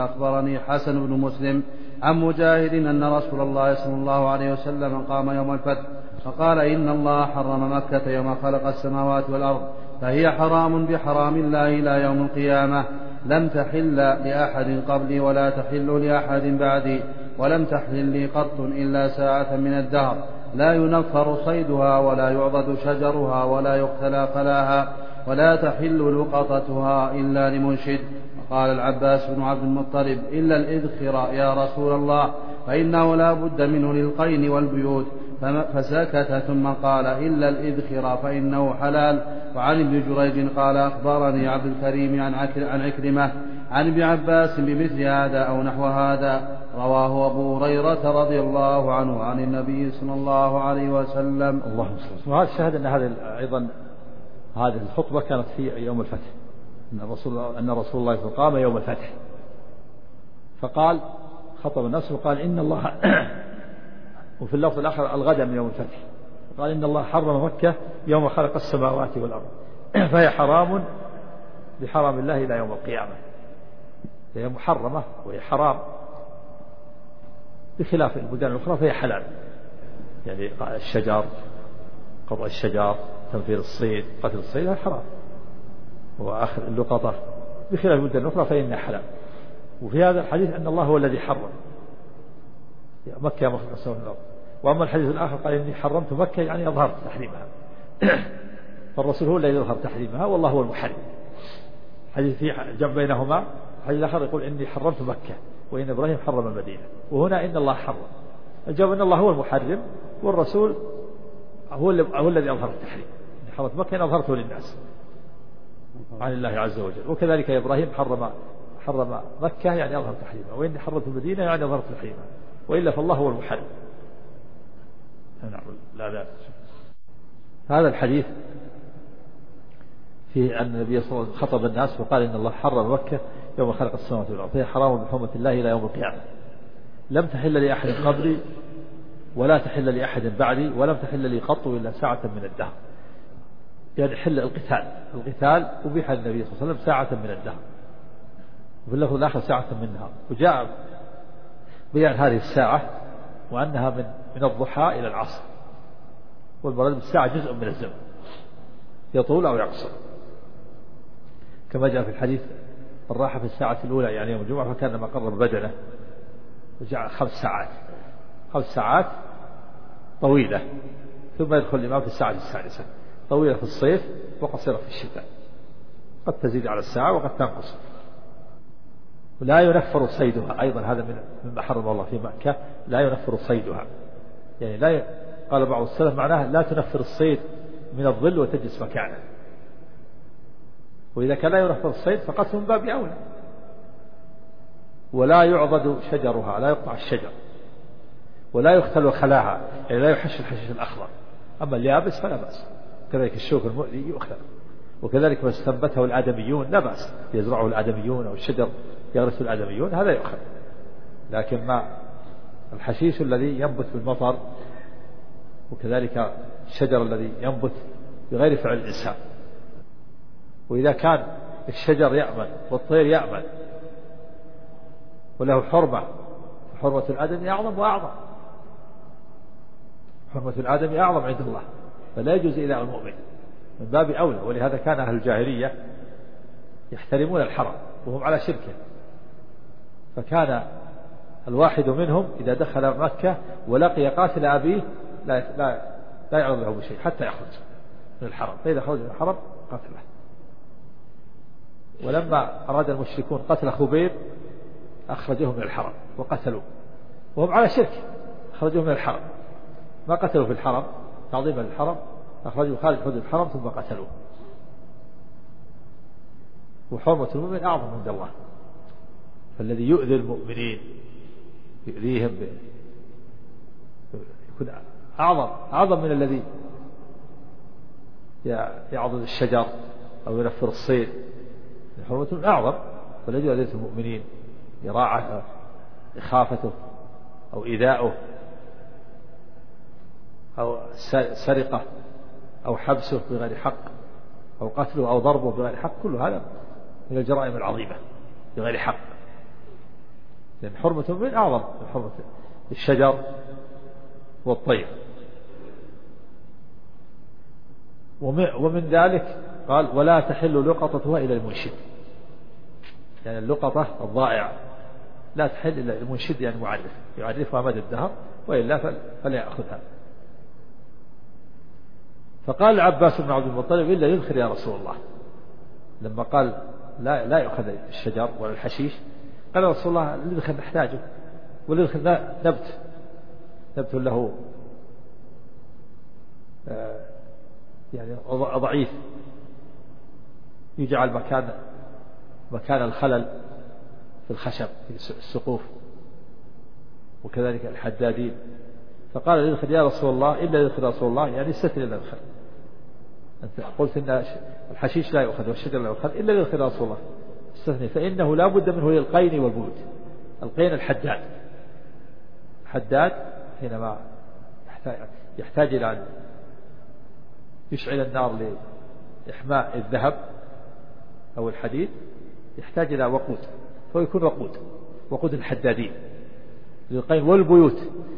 أخبرني حسن بن مسلم عن مجاهد أن رسول الله صلى الله عليه وسلم قام يوم الفتح فقال إن الله حرم مكة يوم خلق السماوات والأرض فهي حرام بحرام الله إلى يوم القيامة، لم تحل لأحد قبلي ولا تحل لأحد بعدي، ولم تحل لي قط إلا ساعة من الدهر، لا ينفر صيدها ولا يعضد شجرها ولا يقتلى فلاها، ولا تحل لقطتها إلا لمنشد. قال العباس بن عبد المطلب إلا الإذخر يا رسول الله فإنه لا بد منه للقين والبيوت، فسكت ثم قال إلا الإذخر فإنه حلال. وعن ابن جريج قال أخبرني عبد الكريم عن عكرمة عن ابن عباس بمثل هذا أو نحو هذا، رواه أبو هريرة رضي الله عنه عن النبي صلى الله عليه وسلم. اللهم صل وسلم. وهذا الشاهد أن هذا أيضا هذه الخطبة كانت في يوم الفتح، أن رسول الله قام يوم الفتح فقال خطب الناس وقال إن الله وفي اللفظ الآخر الغد من يوم الفتح قال إن الله حرم مكة يوم خلق السماوات والأرض فهي حرام بحرام الله إلى يوم القيامة، هي محرمة وهي حرام بخلاف البلدان الأخرى فهي حلال، يعني الشجر قطع الشجر تنفير الصيد قتل الصيد هذا حرام، وأخذ اللقطة بخلاف البلدان الأخرى فإنها حلال. وفي هذا الحديث أن الله هو الذي حرم مكة يوم خلق السماوات والأرض. وأما الحديث الآخر قال إني حرمت مكة يعني أظهرت تحريمها فالرسول هو الذي يظهر تحريمها والله هو المحرم. حديث في جمع بينهما. الحديث الآخر يقول إني حرمت مكة وإن إبراهيم حرم المدينة، وهنا إن الله حرم. الجواب إن الله هو المحرم والرسول هو الذي أظهر التحريم. حرمت مكة إن أظهرته للناس عن الله عز وجل، وكذلك إبراهيم حرم مكة يعني أظهر تحريمها، وإني حرمت المدينة يعني أظهرت تحريمها، وإلا فالله هو المحرم. لا هذا الحديث في أن النبي صلى الله عليه وسلم خطب الناس وقال إن الله حرم مكة يوم خلق السماوات والأرض فهي حرام بحرمة الله إلى يوم القيامة، لم تحل لأحد قبلي ولا تحل لأحد بعدي، ولم تحل لي قط إلا ساعة من الدهر، يعني حل القتال أبيح النبي صلى الله عليه وسلم ساعة من الدهر، وفي اللفظ الآخر ساعة من النهار. وجاء بيان هذه الساعة وأنها من الضحى إلى العصر، والمراد بالساعة جزء من الزمن يطول أو يقصر، كما جاء في الحديث الراحة في الساعة الأولى يعني يوم الجمعة فكان ما قرب بدنه، وجاء 5 ساعات طويلة، ثم يدخل الإمام في الساعة السادسة، طويلة في الصيف وقصيرة في الشتاء، قد تزيد على الساعة وقد تنقص. ولا ينفر صيدها، أيضا هذا مما حرم الله في مكة، لا ينفر صيدها، يعني قال بعض السلف معناها لا تنفر الصيد من الظل وتجلس مكانه، وإذا كان لا ينفر الصيد فقتل من باب أولى. ولا يعضد شجرها، لا يقطع الشجر، ولا يختل خلاها، يعني لا يحش الحشيش الأخضر، أما اليابس فلا بأس، كذلك الشوك المؤذي يؤخذ، وكذلك ما استنبته الآدميون لا بأس، يزرعه الآدميون أو الشجر يغرس الآدميون هذا يؤخذ، لكن ما الحشيش الذي ينبت بالمطر، وكذلك الشجر الذي ينبت بغير فعل الإنسان. وإذا كان الشجر يأمن والطير يأمن وله حرمة، حرمة الآدمي أعظم وأعظم، حرمة الآدمي أعظم عند الله، فلا يجوز إلى المؤمن من باب أولى. ولهذا كان أهل الجاهلية يحترمون الحرم وهم على شركه، فكان الواحد منهم إذا دخل مكة ولقي قاتل أبيه لا يعرض له بشيء حتى يخرج من الحرم، فإذا خرج من الحرم قتله. ولما أراد المشركون قتل خبيب أخرجوه من الحرم وقتلوه وهم على شرك، أخرجوه من الحرم، ما قتلوا في الحرم تعظيما للحرم، أخرجوا خارج حدود الحرم ثم قتلوه. وحرمة المؤمن أعظم عند الله، فالذي يؤذي المؤمنين يؤذيهم يكون أعظم من الذي يعضد الشجر أو ينفر الصيد. حرمة المؤمن أعظم، فالذي يؤذي المؤمنين يراعى إخافته أو إيذاؤه أو سرقة أو حبسه بغير حق أو قتله أو ضربه بغير حق، كل هذا من الجرائم العظيمة بغير حق. لأن حرمة من أعظم من حرمة الشجر والطير. ومن ذلك قال ولا تحل لقطتها إلى المنشد، يعني اللقطة الضائعة لا تحل إلا المنشد، يعني معرف يعرفها مدى الدهر، وإلا فلا يأخذها. فقال العباس بن عبد المطلب إلا يذخر يا رسول الله، لما قال لا يأخذ الشجر ولا الحشيش، قال رسول الله الذخر نحتاجه، والذخر نبت له يعني ضعيف، يجعل مكان الخلل في الخشب في السقوف، وكذلك الحدادين. فقال الذخر يا رسول الله إلا الذخر يا رسول الله، يعني استثني الذخر، أنت قلت إن الحشيش لا يؤخذ والشجر لا يؤخذ إلا الذخر يا رسول الله، استثني، فإنه لا بد منه للقين والبيوت. القين الحداد حينما يحتاج إلى أن يشعل النار لإحماء الذهب أو الحديد، يحتاج إلى وقود، فيكون وقود الحدادين للقين. والبيوت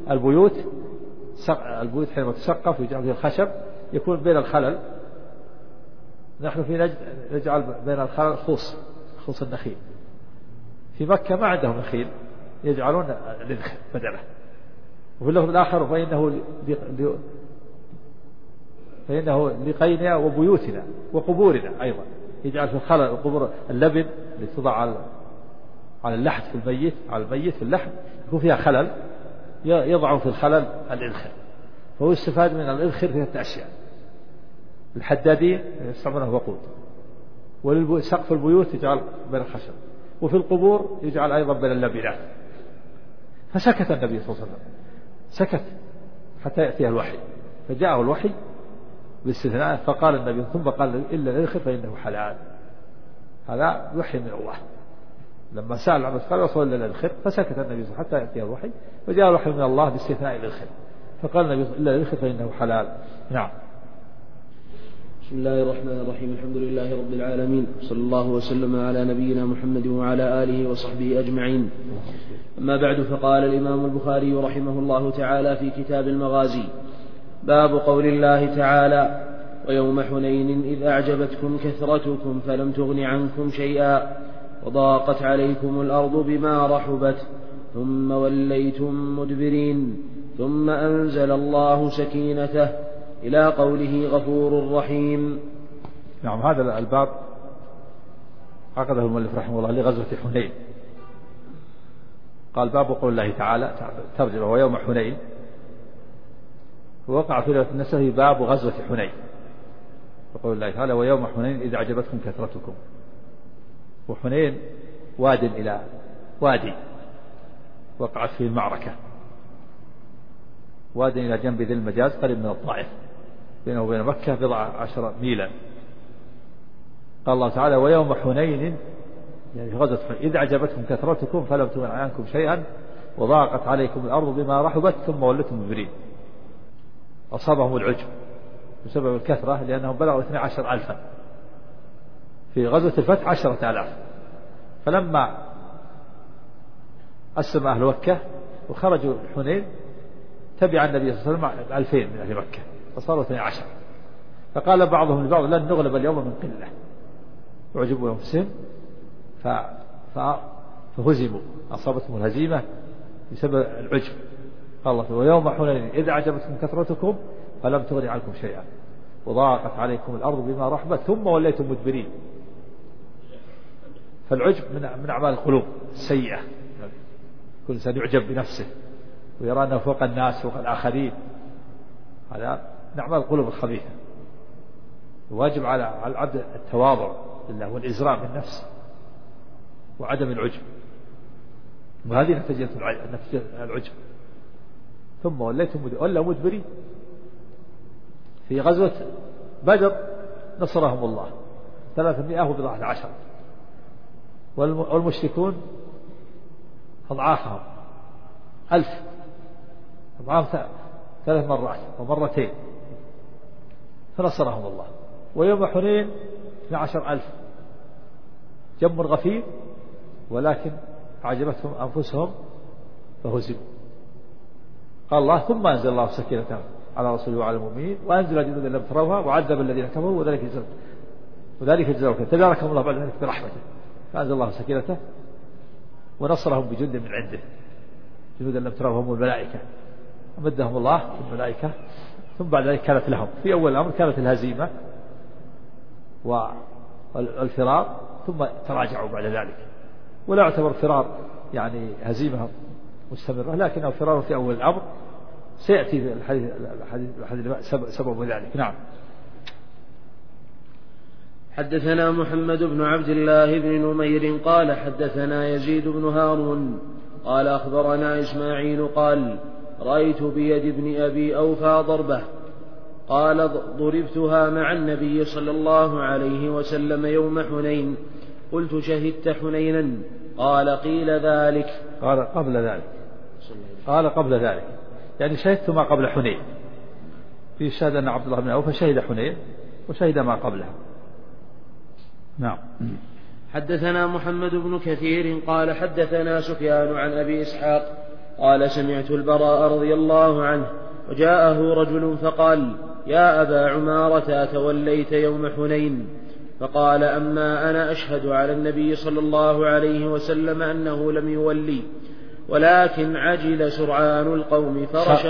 البيوت حينما تسقف ويجعل فيها الخشب يكون بين الخلل، نحن في نجد نجعل بين الخلل خوص النخيل، في مكة ما عندهم نخيل يجعلون الذخر بدله. وفي اللفظ الآخر فإنه لقيننا وبيوتنا وقبورنا أيضا، يجعل في الخلل القبور اللبن اللي توضع على اللحد في الميت، على الميت في اللحم يكون فيها خلل، يضع في الخلل الإذخر، فهو يستفاد من الإذخر في 3 أشياء. الحدادين يستعملونه وقود، وسقف البيوت يجعل بين الخشب، وفي القبور يجعل أيضا بين اللبنات. فسكت النبي صلى الله عليه وسلم، سكت حتى يأتيه الوحي، فجاءه الوحي باستثناء، فقال النبي ثم قال إلا الإذخر فإنه حلال. هذا وحي من الله. لما سأل عن قال رسول الله الإذخر، فسكت النبي صلى الله عليه وسلم حتى يأتيه الوحي، فجاء الوحي من الله باستثناء الإذخر، فقال النبي إلا الإذخر فإنه حلال. نعم. بسم الله الرحمن الرحيم. الحمد لله رب العالمين، صلى الله وسلم على نبينا محمد وعلى آله وصحبه أجمعين. أما بعد، فقال الإمام البخاري رحمه الله تعالى في كتاب المغازي: باب قول الله تعالى: ويوم حنين إذ أعجبتكم كثرتكم فلم تغن عنكم شيئا وضاقت عليكم الأرض بما رحبت ثم وليتم مدبرين، ثم أنزل الله سكينته إلى قوله غفور رحيم. نعم. هذا الباب عقده المؤلف رحمه الله لغزوة حنين. قال باب قول الله تعالى، ترجمة ويوم حنين، ووقع في لغة النساء باب غزوة حنين، وقول الله تعالى ويوم حنين إذ أعجبتكم كثرتكم. وحنين واد إلى وادي وقعت فيه المعركة، واد إلى جنب ذي المجاز قريب من الطائف، بينه وبين مكة 10 ميلا. قال الله تعالى ويوم حنين، يعني في غزوة حنين، إذ أعجبتكم كثرتكم فلم تغن عنكم شيئا وضاقت عليكم الأرض بما رحبت ثم وليتم مدبرين. أصابهم العجب بسبب الكثرة، لأنهم بلغوا 12,000 في غزوة الفتح 10,000. فلما أسلم أهل مكة وخرجوا حنين تبع النبي صلى الله عليه وسلم 2000 من أهل مكة، فصاروا 12. فقال بعضهم لبعض لن نغلب اليوم من قلة، وعجبوا أنفسهم فهزموا، أصابتهم الهزيمة بسبب العجب. قال الله ويوم حنين إذ أعجبتكم كثرتكم فلم تغن عنكم شيئا وضاقت عليكم الأرض بما رحبت ثم وليتم مدبرين. فالعجب من أعمال القلوب السيئة، كل إنسان يعجب بنفسه ويرى أنه فوق الناس فوق الآخرين، هذا من أعمال القلوب الخبيثة. الواجب على العبد التواضع لله والإزراء بالنفس وعدم العجب، وهذه نتيجة العجب. ثم وليتم مدبرين. في غزوة بدر نصرهم الله 310، والمشركون أضعافهم 1000، أضعاف 3 مرات ومرتين، فنصرهم الله. ويوم حنين 12,000، جم غفير ولكن أعجبتهم أنفسهم فهزموا. قال الله ثم أنزل الله سكينته على رسوله وعلى المؤمنين وأنزل جنودا لم تروها وعذب الذين كفروا وذلك جزاهم تباركهم الله بعد ذلك برحمته. فأنزل الله سكينته ونصرهم بجند من عنده جنودا لم تروها هم الملائكة أمدهم الله بالملائكة. ثم بعد ذلك كانت لهم في أول الأمر كانت الهزيمة والفرار ثم تراجعوا بعد ذلك. ولا يعتبر فرار يعني هزيمة مستمرة لكنه فرار في أول الأمر سيأتي في الحديث سبب ذلك. نعم. حدثنا محمد بن عبد الله بن نمير قال حدثنا يزيد بن هارون قال أخبرنا إسماعيل قال رأيت بيد ابن أبي أوفى ضربة قال ضربتها مع النبي صلى الله عليه وسلم يوم حنين قلت شهدت حنينا قال قيل ذلك قال قبل ذلك يعني شهدت ما قبل حنين. في شهد أن عبد الله بن أوفى شهد حنين وشهد ما قبلها. نعم. حدثنا محمد بن كثير قال حدثنا سفيان عن أبي إسحاق قال سمعت البراء رضي الله عنه وجاءه رجل فقال يا أبا عمارة أتوليت يوم حنين؟ فقال أما أنا أشهد على النبي صلى الله عليه وسلم أنه لم يولي ولكن عجل سرعان القوم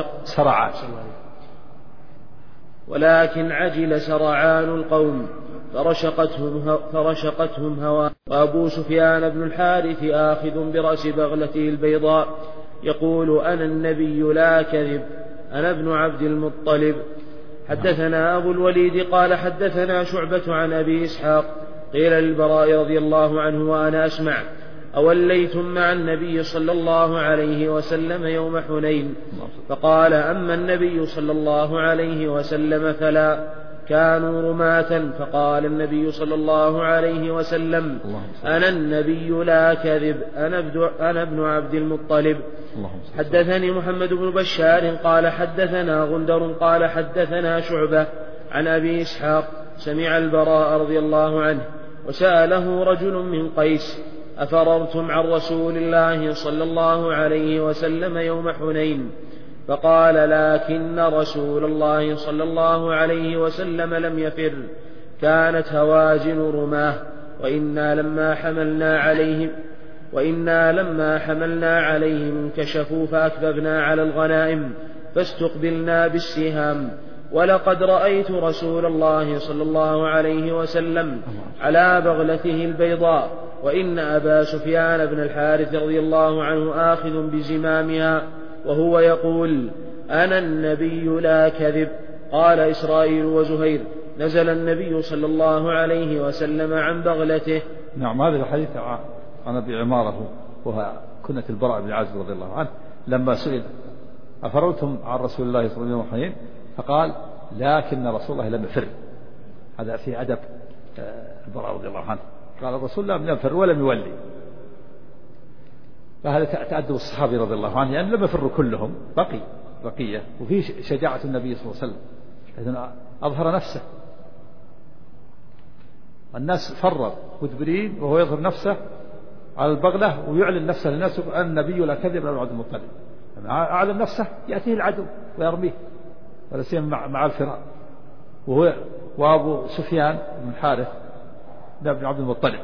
فرشقتهم هوى. وأبو سفيان بن الحارث آخذ برأس بغلته البيضاء يقول أنا النبي لا كذب أنا ابن عبد المطلب. حدثنا أبو الوليد قال حدثنا شعبة عن أبي إسحاق قيل للبراء رضي الله عنه وأنا أسمع أوليتم مع النبي صلى الله عليه وسلم يوم حنين؟ فقال أما النبي صلى الله عليه وسلم فلا كانوا رماة. فقال النبي صلى الله عليه وسلم أنا النبي لا كذب أنا ابن عبد المطلب. حدثني محمد بن بشار قال حدثنا غندر قال حدثنا شعبة عن أبي إسحاق سمع البراء رضي الله عنه وسأله رجل من قيس أفررتم عن رسول الله صلى الله عليه وسلم يوم حنين؟ فقال لكن رسول الله صلى الله عليه وسلم لم يفر كانت هوازن رماه وإنا لما حملنا عليهم انكشفوا فأكذبنا على الغنائم فاستقبلنا بالسهام. ولقد رأيت رسول الله صلى الله عليه وسلم على بغلته البيضاء وإن أبا سفيان بن الحارث رضي الله عنه آخذ بزمامها وهو يقول أنا النبي لا كذب. قال إسرائيل وزهير نزل النبي صلى الله عليه وسلم عن بغلته. نعم. هذا الحديث عن أبي عمارة وهو كنة البراء بن عازب رضي الله عنه لما سئل أفررتم عن رسول الله صلى الله عليه وسلم فقال لكن رسول الله لم يفر. هذا في أدب البراء رضي الله عنه قال الرسول لم يفر ولم يولي. فهذا تأدب الصحابي رضي الله عنه يعني لم يفروا كلهم بقية وفي شجاعة النبي صلى الله عليه وسلم إذن أظهر نفسه. الناس فرر مدبرين وهو يظهر نفسه على البغلة ويعلن نفسه للناس أن النبي لا كذب على عبد المطلب. أعلن نفسه يأتيه العدو ويرميه ولا سيما مع الفرار. وأبو سفيان بن الحارث بن عبد المطلب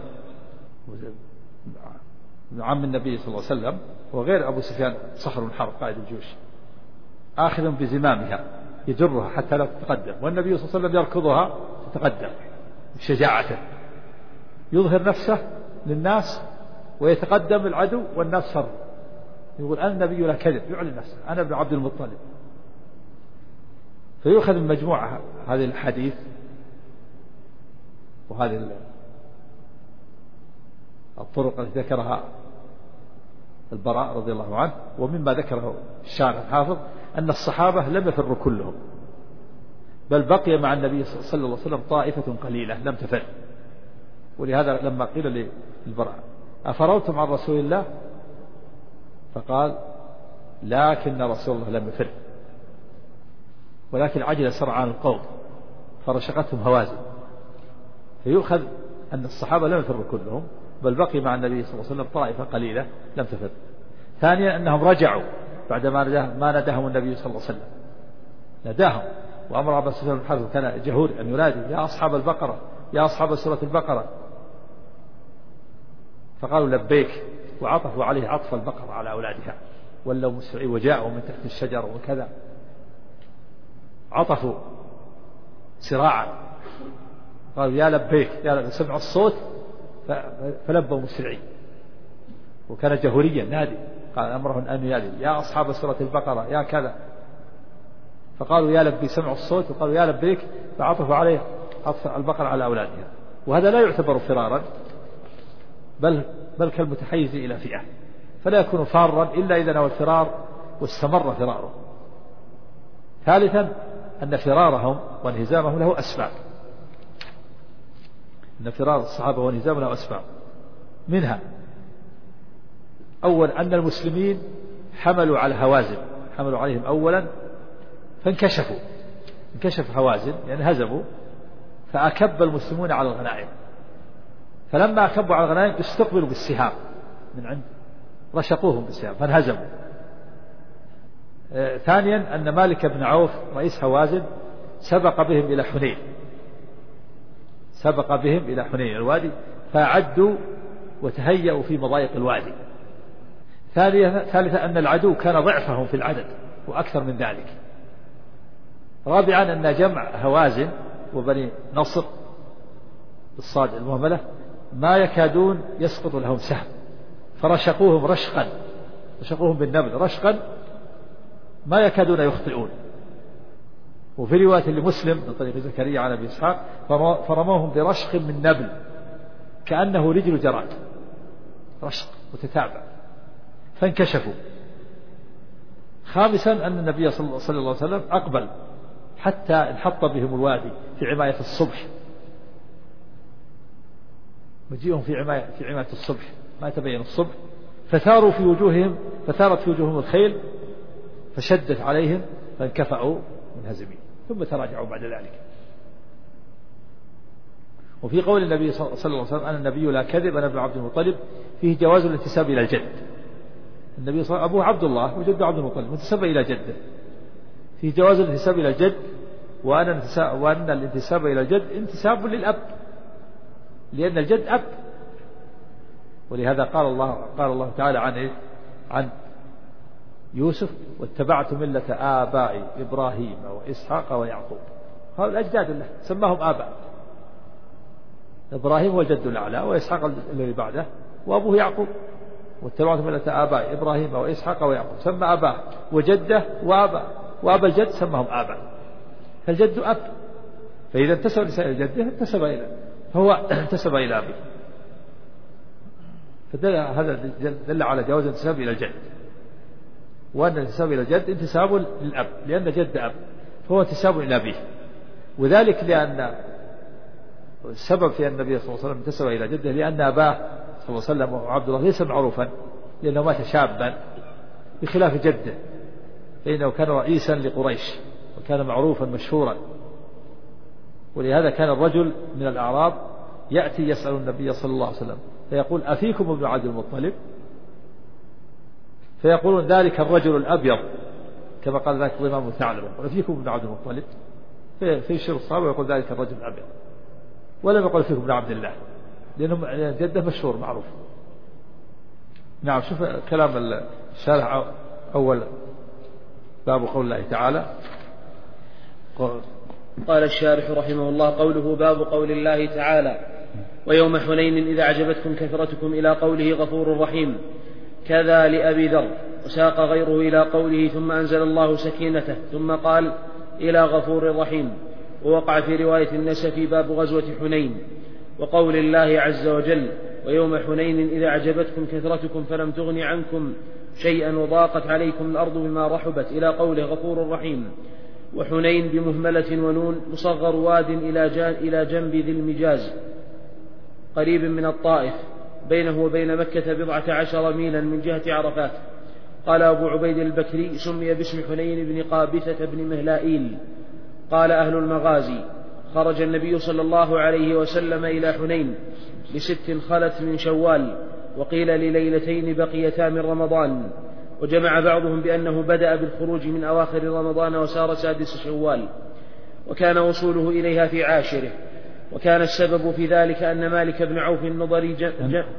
عم النبي صلى الله عليه وسلم وغير أبو سفيان صخر بن حرب قائد الجيوش آخذ بزمامها يجرها حتى لا تتقدم والنبي صلى الله عليه وسلم يركضها تتقدم بشجاعته يظهر نفسه للناس ويتقدم العدو والناس فر يقول أنا النبي لا كذب يعلن نفسه أنا ابن عبد المطلب. فيؤخذ من مجموعة هذه الحديث وهذه الطرق التي ذكرها البراء رضي الله عنه ومما ذكره الشارح الحافظ أن الصحابة لم يفروا كلهم بل بقي مع النبي صلى الله عليه وسلم طائفة قليلة لم تفر. ولهذا لما قيل للبراء أفررتم عن رسول الله فقال لكن رسول الله لم يفر ولكن عجل سرعان القوم فرشقتهم هوازن. فيؤخذ أن الصحابة لم يفروا كلهم بل بقي مع النبي صلى الله عليه وسلم طائفة قليلة لم تفر. ثانيا أنهم رجعوا بعد ما نداهم النبي صلى الله عليه وسلم، نداهم وأمر أبا سفيان بن الحارث كان جهور أن ينادي يا أصحاب البقرة يا أصحاب سورة البقرة، فقالوا لبيك، وعطفوا عليه عطف البقرة على أولادها، ولوا مسرعين وجاءوا من تحت الشجر وكذا، عطفوا سراعا، قالوا يا لبيك يا لبيك، سمعوا الصوت فلبوا مسرعين، وكان جهوريا نادي، قال أمرهم أن ينادي يا أصحاب سورة البقرة يا كذا، فقالوا يا لبيك، سمعوا الصوت وقالوا يا لبيك، فعطفوا عليه عطف البقرة على أولادها. وهذا لا يعتبر فرارا، بل كالمتحيز إلى فئة، فلا يكون فارا إلا إذا نوى الفرار واستمر فراره. ثالثا أن فرارهم وانهزامهم له أسباب، أن فرار الصحابة وانهزامهم له أسباب، منها أول أن المسلمين حملوا على هوازن، حملوا عليهم أولا فانكشفوا، انكشف هوازن يعني هزموا، فأكب المسلمون على الغنائم، فلما أكبوا على الغنائم استقبلوا بالسهام من عند، رشقوهم بالسهام فانهزموا. ثانيا أن مالك بن عوف رئيس هوازن سبق بهم إلى حنين، سبق بهم إلى حنين الوادي، فأعدوا وتهيأوا في مضايق الوادي. ثالثا أن العدو كان ضعفهم في العدد وأكثر من ذلك. رابعا أن جمع هوازن وبني نصر بالصاد المهملة ما يكادون يسقط لهم سهم، فرشقوهم رشقا، رشقوهم بالنبل رشقا ما يكادون يخطئون. وفي رواية لمسلم من طريق زكريا عن أبي إسحاق فرموهم برشق من نبل كأنه رجل جراد، رشق متتابع فانكشفوا. خامسا أن النبي صلى الله عليه وسلم أقبل حتى انحط بهم الوادي في عماية الصبح، مجيئهم في عماية الصبح ما يتبين الصبح، فثارت في وجوههم الخيل فشدت عليهم فانكفأوا منهزمين، ثم تراجعوا بعد ذلك. وفي قول النبي صلى الله عليه وسلم أن النبي لا كذب أنا ابن عبد المطلب فيه جواز الانتساب إلى الجد. النبي صلى الله عليه وسلم أبوه عبد الله وجده عبد المطلب منتسب إلى جده، فيه جواز الانتساب إلى الجد، وأن الانتساب إلى الجد انتساب للأب، لأن الجد أب. ولهذا قال الله تعالى عن يوسف واتبعت ملة آبائي إبراهيم وإسحاق ويعقوب، هؤلاء الأجداد له سماهم آباء، إبراهيم هو الجد الأعلى وإسحاق الذي بعده وأبوه يعقوب، واتبعت ملة آبائي إبراهيم وإسحاق ويعقوب، سمى آباء وجده وأبا الجد سماهم آباء، فالجد أب، فإذا انتسب إلى جده فهو انتسب إلى أبيه، هذا دل على جواز الانتساب إلى الجد، وأن الانتساب إلى الجد انتساب للأب، لأن جد أب فهو انتساب إلى أبيه. وذلك لأن السبب في أن النبي صلى الله عليه وسلم انتسب إلى جده لأن أباه صلى الله عليه وسلم وعبد الله ليس معروفا، لأنه مات شابا بخلاف جده، فإنه كان رئيسا لقريش وكان معروفا مشهورا. ولهذا كان الرجل من الأعراب يأتي يسأل النبي صلى الله عليه وسلم فيقول أفيكم ابن عبد المطلب؟ فيقولون ذلك الرجل الأبيض كما قال ذلك الإمام ثعلبة، أفيكم ابن عبد المطلب؟ فيشير الصحابة ويقول ذلك الرجل الأبيض، ولم يقل فيكم ابن عبد الله، لأنه جده مشهور معروف. نعم. شوف كلام الشارح أول باب قول الله تعالى. قال الشارح رحمه الله قوله باب قول الله تعالى ويوم حنين إذا أعجبتكم كثرتكم إلى قوله غفور رحيم، كذا لأبي ذر، وساق غيره إلى قوله ثم أنزل الله سكينته، ثم قال إلى غفور رحيم. ووقع في رواية النسفي باب غزوة حنين. وقول الله عز وجل ويوم حنين إذا أعجبتكم كثرتكم فلم تغن عنكم شيئا وضاقت عليكم الأرض بما رحبت إلى قوله غفور رحيم. وحنين بمهملة ونون مصغر واد إلى جنب ذي المجاز قريب من الطائف، بينه وبين مكة 14 ميلا من جهة عرفات. قال أبو عبيد البكري سمي باسم حنين بن قابثة بن مهلائيل. قال أهل المغازي خرج النبي صلى الله عليه وسلم إلى حنين ل6 خلت من شوال، وقيل لليلتين بقيتا من رمضان، وجمع بعضهم بأنه بدأ بالخروج من أواخر رمضان وسار 6 شوال، وكان وصوله إليها في 10. وكان السبب في ذلك أن مالك بن عوف النضري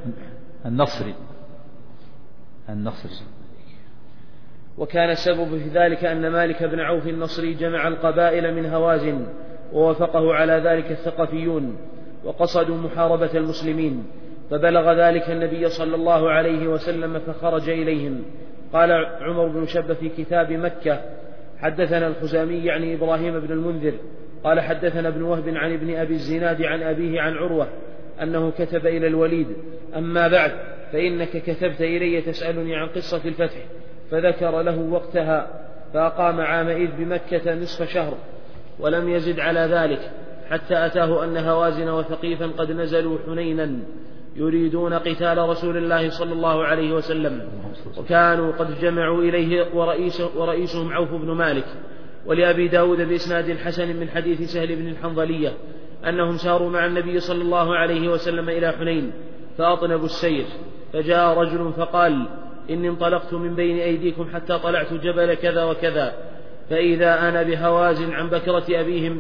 وكان السبب في ذلك أن مالك بن عوف النصري جمع القبائل من هوازن، ووافقه على ذلك الثقفيون، وقصدوا محاربة المسلمين، فبلغ ذلك النبي صلى الله عليه وسلم فخرج إليهم. قال عمر بن شبة في كتاب مكة: حدثنا الخزامي يعني إبراهيم بن المنذر قال حدثنا ابن وهب عن ابن أبي الزناد عن أبيه عن عروة أنه كتب إلى الوليد: أما بعد فإنك كتبت إلي تسألني عن قصة الفتح، فذكر له وقتها، فأقام عامئذ بمكة نصف شهر، ولم يزد على ذلك، حتى أتاه أن هوازن وثقيفا قد نزلوا حنينا يريدون قتال رسول الله صلى الله عليه وسلم، وكانوا قد جمعوا إليه ورئيسهم عوف بن مالك. ولأبي داود بإسناد حسن من حديث سهل بن الحنظلية أنهم ساروا مع النبي صلى الله عليه وسلم إلى حنين فأطنبوا السير، فجاء رجل فقال: إني انطلقت من بين أيديكم حتى طلعت جبل كذا وكذا، فإذا أنا بهوازن عن بكرة أبيهم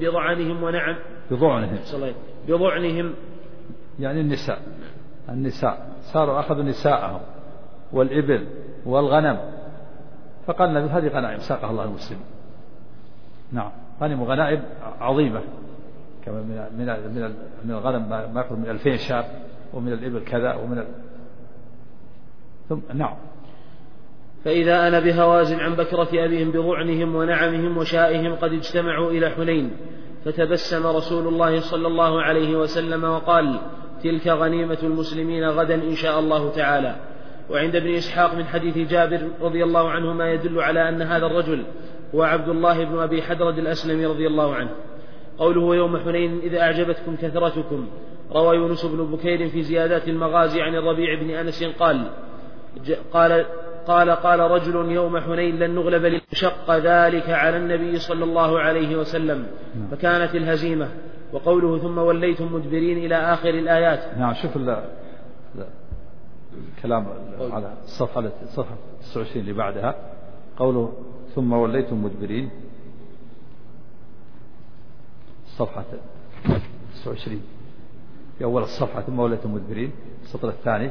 بضعنهم يعني النساء صاروا أخذوا نساءهم والإبل والغنم، فقال النبي: هذه غنائم ساقها الله المسلمين. نعم، غنم وغنائم عظيمة، كما من الغنم ما يقرب من 2000 شاة، ومن الإبل كذا، ثم نعم. فإذا أنا بهوازن عن بكرة أبيهم بضعنهم ونعمهم وشائهم قد اجتمعوا إلى حنين، فتبسم رسول الله صلى الله عليه وسلم وقال: تلك غنيمة المسلمين غدا إن شاء الله تعالى. وعند ابن إسحاق من حديث جابر رضي الله عنه ما يدل على أن هذا الرجل هو عبد الله بن أبي حدرد الأسلمي رضي الله عنه. قوله: يوم حنين إذ أعجبتكم كثرتكم. روى يونس بن بكير في زيادات المغازي عن الربيع بن أنس قال رجل يوم حنين لن نغلب، شق ذلك على النبي صلى الله عليه وسلم، فكانت الهزيمة. وقوله: ثم وليتم مدبرين إلى آخر الآيات. نعم، شوف الكلام على الصفحة 29 اللي بعدها، قوله: ثم وليتم مدبرين، الصفحة 29 في أول الصفحة: ثم وليتم مدبرين، السطر الثاني.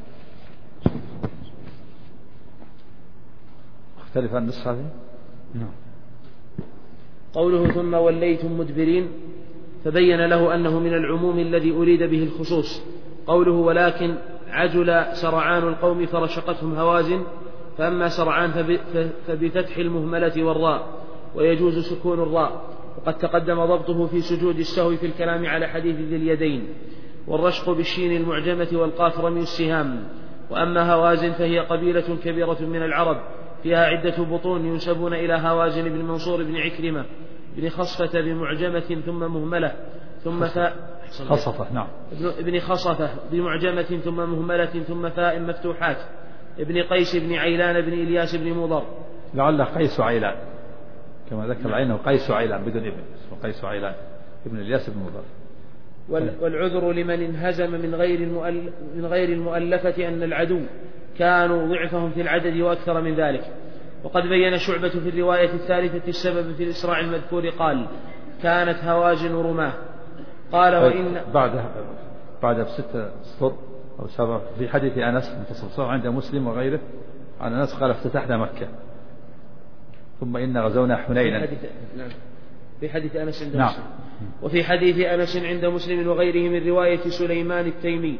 مختلف عن النسخة هذه؟ نعم. قوله: ثم وليتم مدبرين، فبين له أنه من العموم الذي أريد به الخصوص. قوله: ولكن عجل سرعان القوم فرشقتهم هوازن، فأما سرعان فبفتح المهملة والراء، ويجوز سكون الراء، وقد تقدم ضبطه في سجود السهو في الكلام على حديث ذي اليدين. والرشق بالشين المعجمة والقاف رمي السهام. وأما هوازن فهي قبيلة كبيرة من العرب فيها عدة بطون ينسبون إلى هوازن بن منصور بن عكرمة بن خصفة بمعجمة ثم مهملة ثم خصفة، نعم، ابن خصفة بمعجمة ثم مهملة ثم فاء مفتوحات، ابن قيس بن عيلان بن إلياس بن مضر، لعله قيس عيلان كما ذكر عينه، قيس عيلان بدون ابن، اسمه قيس عيلان ابن إلياس بن مضر. والعذر لمن انهزم من غير المؤلفة أن العدو كانوا ضعفهم في العدد وأكثر من ذلك. وقد بين شعبة في الرواية الثالثة السبب في الإسراع المذكور، قال: كانت هوازن رماه. قال: وإن بعد بستة سطر أو 7 في حديث أنس متصل عند مسلم وغيره عن أنس قال: افتتحنا مكة ثم إن غزونا حنينا. في حديث أنس عند نعم. مسلم. وفي حديث أنس عند مسلم وغيره من رواية سليمان التيمي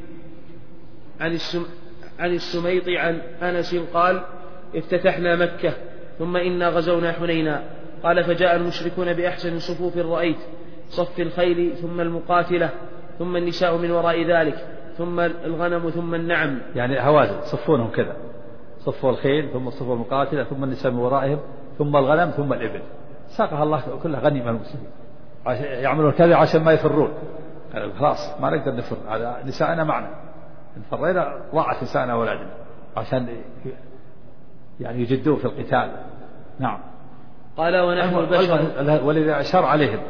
عن السميط عن أنس قال: افتتحنا مكة ثم إنا غزونا حنينا. قال: فجاء المشركون بأحسن صفوف رأيت، صف الخيل ثم المقاتلة ثم النساء من وراء ذلك ثم الغنم ثم النعم، يعني هوازن صفونهم كذا، صفوا الخيل ثم صفوا المقاتلة ثم النساء من ورائهم ثم الغنم ثم الإبل، ساقها الله كلها غنيمة المسلمين، يعملون كذا عشان ما يفرون، خلاص ما نقدر نفر، على نساءنا معنا، إن فرينا ضاعت نساءنا وولادنا، عشان يعني يجدوا في القتال. نعم. قال: ونحن البشر. ولذا أشار عليهم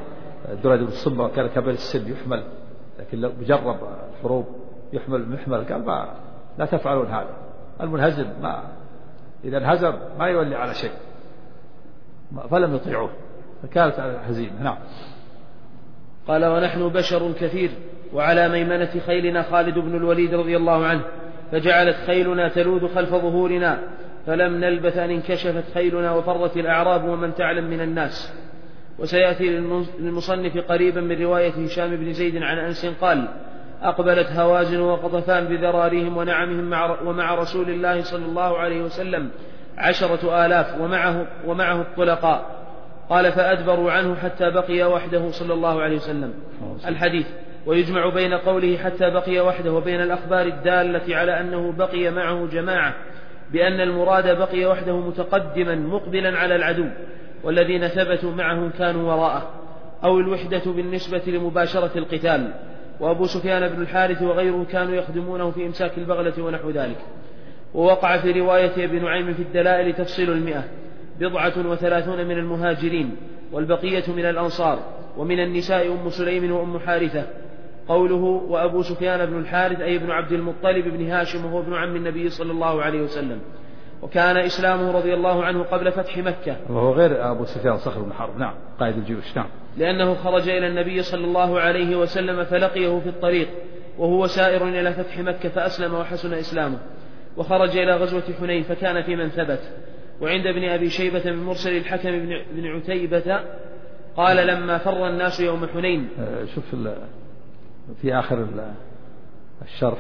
دريد بن الصمة كان كبير السن يحمل، لكن لو بجرب الحروب يحمل محمل قال ما لا تفعلون هذا. المنهزم ما إذا انهزم ما يولي على شيء، فلم يطيعوه فكانت هزيمة. نعم. قال: ونحن بشر كثير، وعلى ميمنة خيلنا خالد بن الوليد رضي الله عنه، فجعلت خيلنا تلوذ خلف ظهورنا، فلم نلبث أن انكشفت خيلنا وفرت الأعراب ومن تعلم من الناس. وسيأتي للمصنف قريبا من رواية هشام بن زيد عن أنس قال: أقبلت هوازن وقطفان بذراريهم ونعمهم ومع رسول الله صلى الله عليه وسلم 10,000 ومعه الطلقاء. قال: فأدبروا عنه حتى بقي وحده صلى الله عليه وسلم. الحديث. ويجمع بين قوله حتى بقي وحده وبين الأخبار الدالة على أنه بقي معه جماعة بأن المراد بقي وحده متقدما مقبلا على العدو، والذين ثبتوا معه كانوا وراءه، أو الوحدة بالنسبة لمباشرة القتال. وأبو سفيان بن الحارث وغيره كانوا يخدمونه في إمساك البغلة ونحو ذلك. ووقع في رواية ابن نعيم في الدلائل تفصيل 100 30 من المهاجرين، والبقية من الأنصار، ومن النساء أم سليم وأم حارثة. قوله وأبو سفيان بن الحارث أي ابن عبد المطلب بن هاشم، وهو ابن عم النبي صلى الله عليه وسلم، وكان إسلامه رضي الله عنه قبل فتح مكة. وهو غير أبو سفيان صخر بن حرب. نعم، قائد الجيوش. نعم. لأنه خرج إلى النبي صلى الله عليه وسلم فلقيه في الطريق وهو سائر إلى فتح مكة فأسلم وحسن إسلامه، وخرج إلى غزوة حنين فكان في من ثبت. وعند ابن أبي شيبة من مرسل الحكم بن عتيبة قال: لما فر الناس يوم حنين. شوف في آخر الشرح،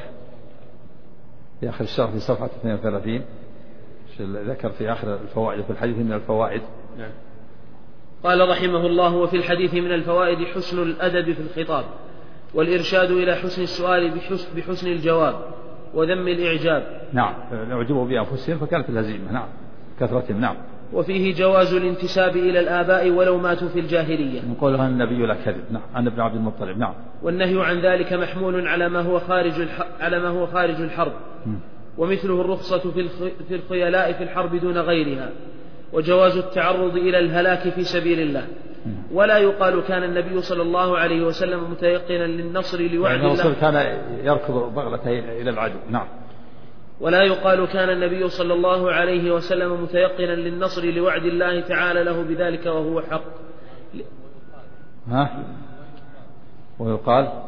في صفحة 32 ذكر في آخر الفوائد في الحديث من الفوائد. نعم. قال رحمه الله: وفي الحديث من الفوائد حسن الأدب في الخطاب، والإرشاد إلى حسن السؤال بحسن الجواب، وذم الإعجاب. نعم، أعجبوا بأنفسهم فكانت الهزيمة. نعم، كثرتهم. نعم. وفيه جواز الانتساب إلى الآباء ولو ماتوا في الجاهلية، من قولها النبي لا كذب. نعم، عن ابن عبد المطلب. نعم. والنهي عن ذلك محمول على ما هو خارج الحرب، ومثله الرخصة في الخيلاء في الحرب دون غيرها، وجواز التعرض إلى الهلاك في سبيل الله. ولا يقال كان النبي صلى الله عليه وسلم متيقنا للنصر لوعد الله. الرسول كان يركض بغلته إلى العدو. نعم. ولا يقال كان النبي صلى الله عليه وسلم متيقنا للنصر لوعد الله تعالى له بذلك وهو حق. ويقال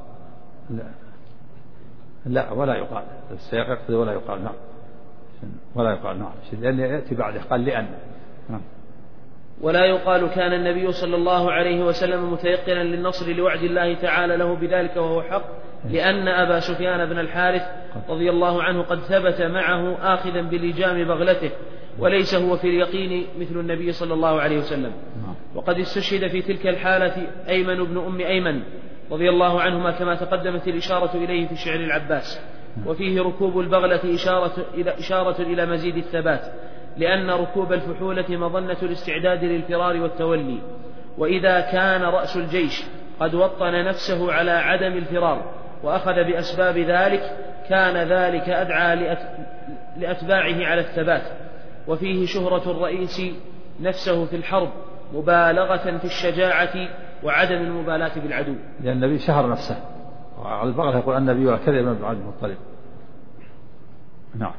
لا ولا يقال السياق يقتضي ولا يقال. نعم، ولا يقال. نعم، لأن يأتي بعده قال لأن. نعم. ولا يقال كان النبي صلى الله عليه وسلم متيقنا للنصر لوعد الله تعالى له بذلك وهو حق، لأن أبا سفيان بن الحارث رضي الله عنه قد ثبت معه آخذا بلجام بغلته، وليس هو في اليقين مثل النبي صلى الله عليه وسلم. وقد استشهد في تلك الحالة أيمن بن أم أيمن رضي الله عنهما، كما تقدمت الإشارة إليه في شعر العباس. وفيه ركوب البغلة إشارة إلى مزيد الثبات، لأن ركوب الفحولة مظنة الاستعداد للفرار والتولي، وإذا كان رأس الجيش قد وطن نفسه على عدم الفرار وأخذ بأسباب ذلك كان ذلك أدعى لأتباعه على الثبات. وفيه شهرة الرئيس نفسه في الحرب مبالغة في الشجاعة وعدم المبالاة بالعدو، لأن النبي شهر نفسه. وعلى البغلة يقول النبي وكذب ابن عبد المطلب. نعم.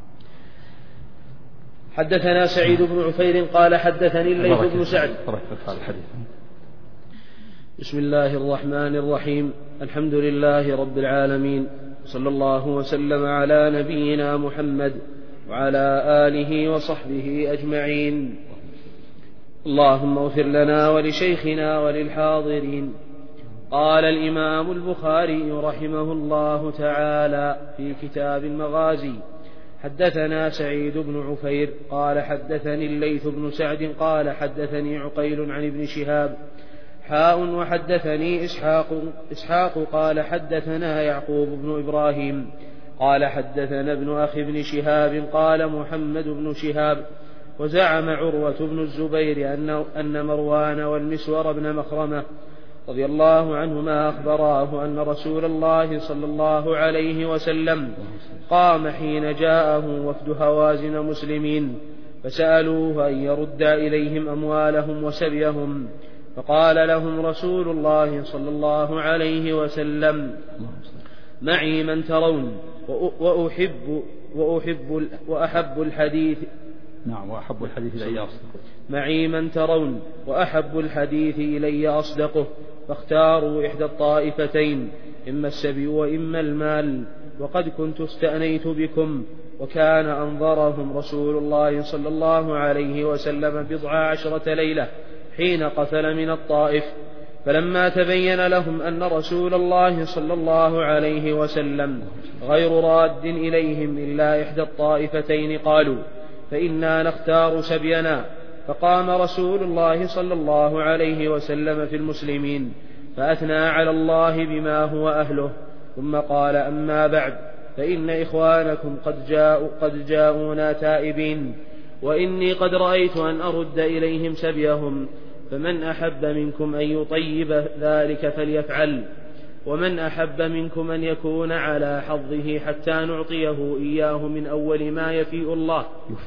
حدثنا سعيد بن عفير قال حدثني الليث بن سعد. بسم الله الرحمن الرحيم. الحمد لله رب العالمين، صلى الله وسلم على نبينا محمد وعلى آله وصحبه أجمعين. اللهم اغفر لنا ولشيخنا وللحاضرين. قال الإمام البخاري رحمه الله تعالى في كتاب المغازي: حدثنا سعيد بن عفير قال حدثني الليث بن سعد قال حدثني عقيل عن ابن شهاب وحدثني إسحاق قال حدثنا يعقوب بن إبراهيم قال حدثنا ابن أخي بن شهاب قال محمد بن شهاب وزعم عروة بن الزبير أن مروان والمسور بن مخرمة رضي الله عنهما أخبراه أن رسول الله صلى الله عليه وسلم قام حين جاءه وفد هوازن مسلمين فسألوه أن يرد إليهم أموالهم وسبيهم، فقال لهم رسول الله صلى الله عليه وسلم: معي من ترون وأحب الحديث نعم وأحب الحديث إلي أصدقه. معي من ترون وأحب الحديث إلي أصدقه، فاختاروا إحدى الطائفتين، إما السبي وإما المال، وقد كنت استأنيت بكم. وكان أنظرهم رسول الله صلى الله عليه وسلم 14 ليلة حين قفل من الطائف، فلما تبين لهم أن رسول الله صلى الله عليه وسلم غير راد إليهم إلا إحدى الطائفتين قالوا: فإنا نختار سبينا. فقام رسول الله صلى الله عليه وسلم في المسلمين فأثنى على الله بما هو أهله، ثم قال: أما بعد، فإن إخوانكم قد جاءونا تائبين، وإني قد رأيت أن أرد إليهم سبيهم، فمن أحب منكم أن يطيب ذلك فليفعل، ومن أحب منكم أن يكون على حظه حتى نعطيه إياه من أول ما يفيء الله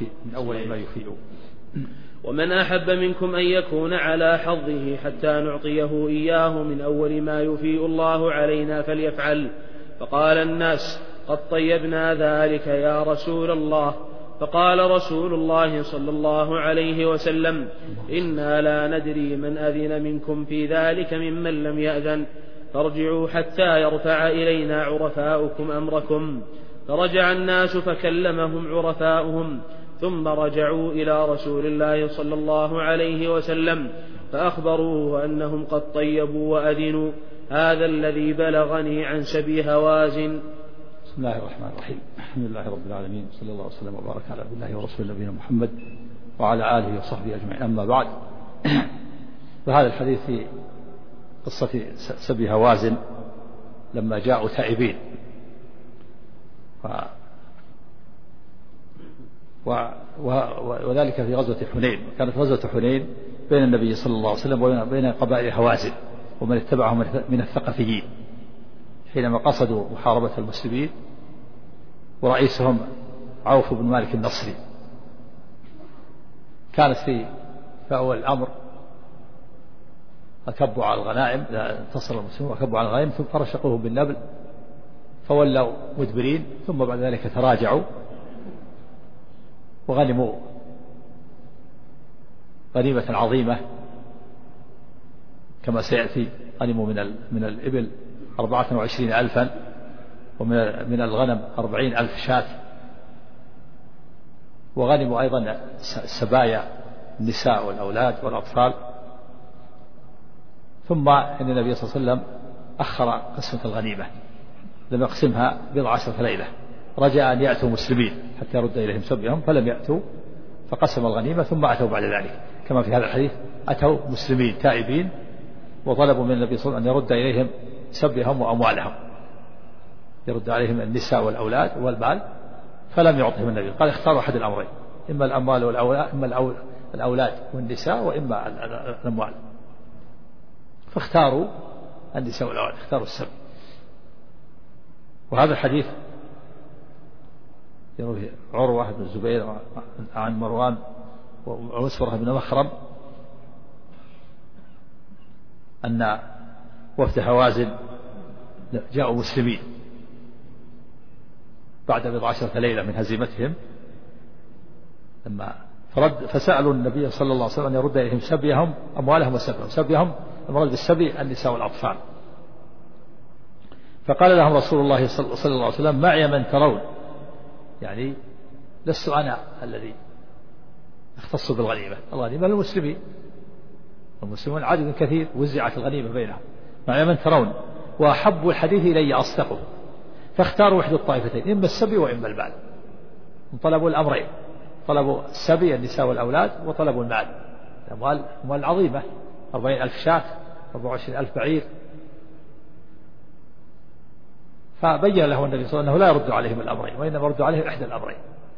ومن أحب منكم أن يكون على حظه حتى نعطيه إياه من أول ما يفيء الله علينا فليفعل. فقال الناس: قد طيبنا ذلك يا رسول الله. فقال رسول الله صلى الله عليه وسلم: إنا لا ندري من أذن منكم في ذلك ممن لم يأذن، فارجعوا حتى يرفع إلينا عرفاؤكم أمركم. فرجع الناس فكلمهم عرفاؤهم، ثم رجعوا إلى رسول الله صلى الله عليه وسلم فأخبروه أنهم قد طيبوا وأذنوا. هذا الذي بلغني عن سبي هوازن. بسم الله الرحمن الرحيم. الحمد لله رب العالمين، صلى الله وسلم وبارك على عبد الله ورسوله نبينا محمد وعلى آله وصحبه أجمعين. أما بعد، فهذا الحديث في قصة سبي هوازن لما جاءوا تائبين، وذلك في غزوة حنين. كانت غزوة حنين بين النبي صلى الله عليه وسلم وبين قبائل هوازن ومن اتبعهم من الثقفيين، حينما قصدوا محاربة المسلمين، ورئيسهم عوف بن مالك النصري. كانت في أول الأمر ركبوا على الغنائم، انتصر المسلمون ركبوا على الغنائم ثم فرشقوه بالنبل فولوا مدبرين، ثم بعد ذلك تراجعوا وغنموا غنيمة عظيمة كما سيأتي. غنموا من الإبل 24,000، ومن الغنم 40,000 شاة، وغنموا أيضا السبايا النساء والأولاد والأطفال. ثم إن النبي صلى الله عليه وسلم أخر قسمة الغنيمة، لم يقسمها 12 ليلة، رجاء أن يأتوا مسلمين حتى يرد إليهم سبيهم، فلم يأتوا، فقسم الغنيمة ثم أتوا بعد ذلك كما في هذا الحديث. أتوا مسلمين تائبين وطلبوا من النبي صلى الله عليه وسلم أن يرد إليهم سبيهم وأموالهم، يرد عليهم النساء والأولاد والمال، فلم يعطهم النبي. قال: اختاروا أحد الأمرين، إما الأموال والأولاد، إما الأولاد والنساء، وإما الأموال. فاختاروا النساء والأولاد، اختاروا السبي. وهذا الحديث يروي عروة بن الزبير عن مروان ومسفرة بن مخرم أن وفد هوازن جاءوا مسلمين بعد 12 ليلة من هزيمتهم، لما فسألوا النبي صلى الله عليه وسلم أن يرد إليهم سبيهم أموالهم وسبيهم. سبيهم المراد بالسبي النساء والأطفال. فقال لهم رسول الله صلى الله عليه وسلم: معي من ترون، يعني لست أنا الذي اختص بالغنيمة، الغنيمة للمسلمين، والمسلمون عدد كثير وزعت الغنيمة بينهم. معي من ترون وأحب الحديث إلي أصدقه، فاختاروا إحدى الطائفتين، إما السبي وإما المال. طلبوا الأمرين، طلبوا السبي النساء والأولاد، وطلبوا المال، الأموال عظيمة، 40,000 شاة، 24,000 بعير. فبين له النبي صلى الله عليه وسلم أنه لا يرد عليهم الأمرين، وإنما يرد عليهم إحدى الأمرين.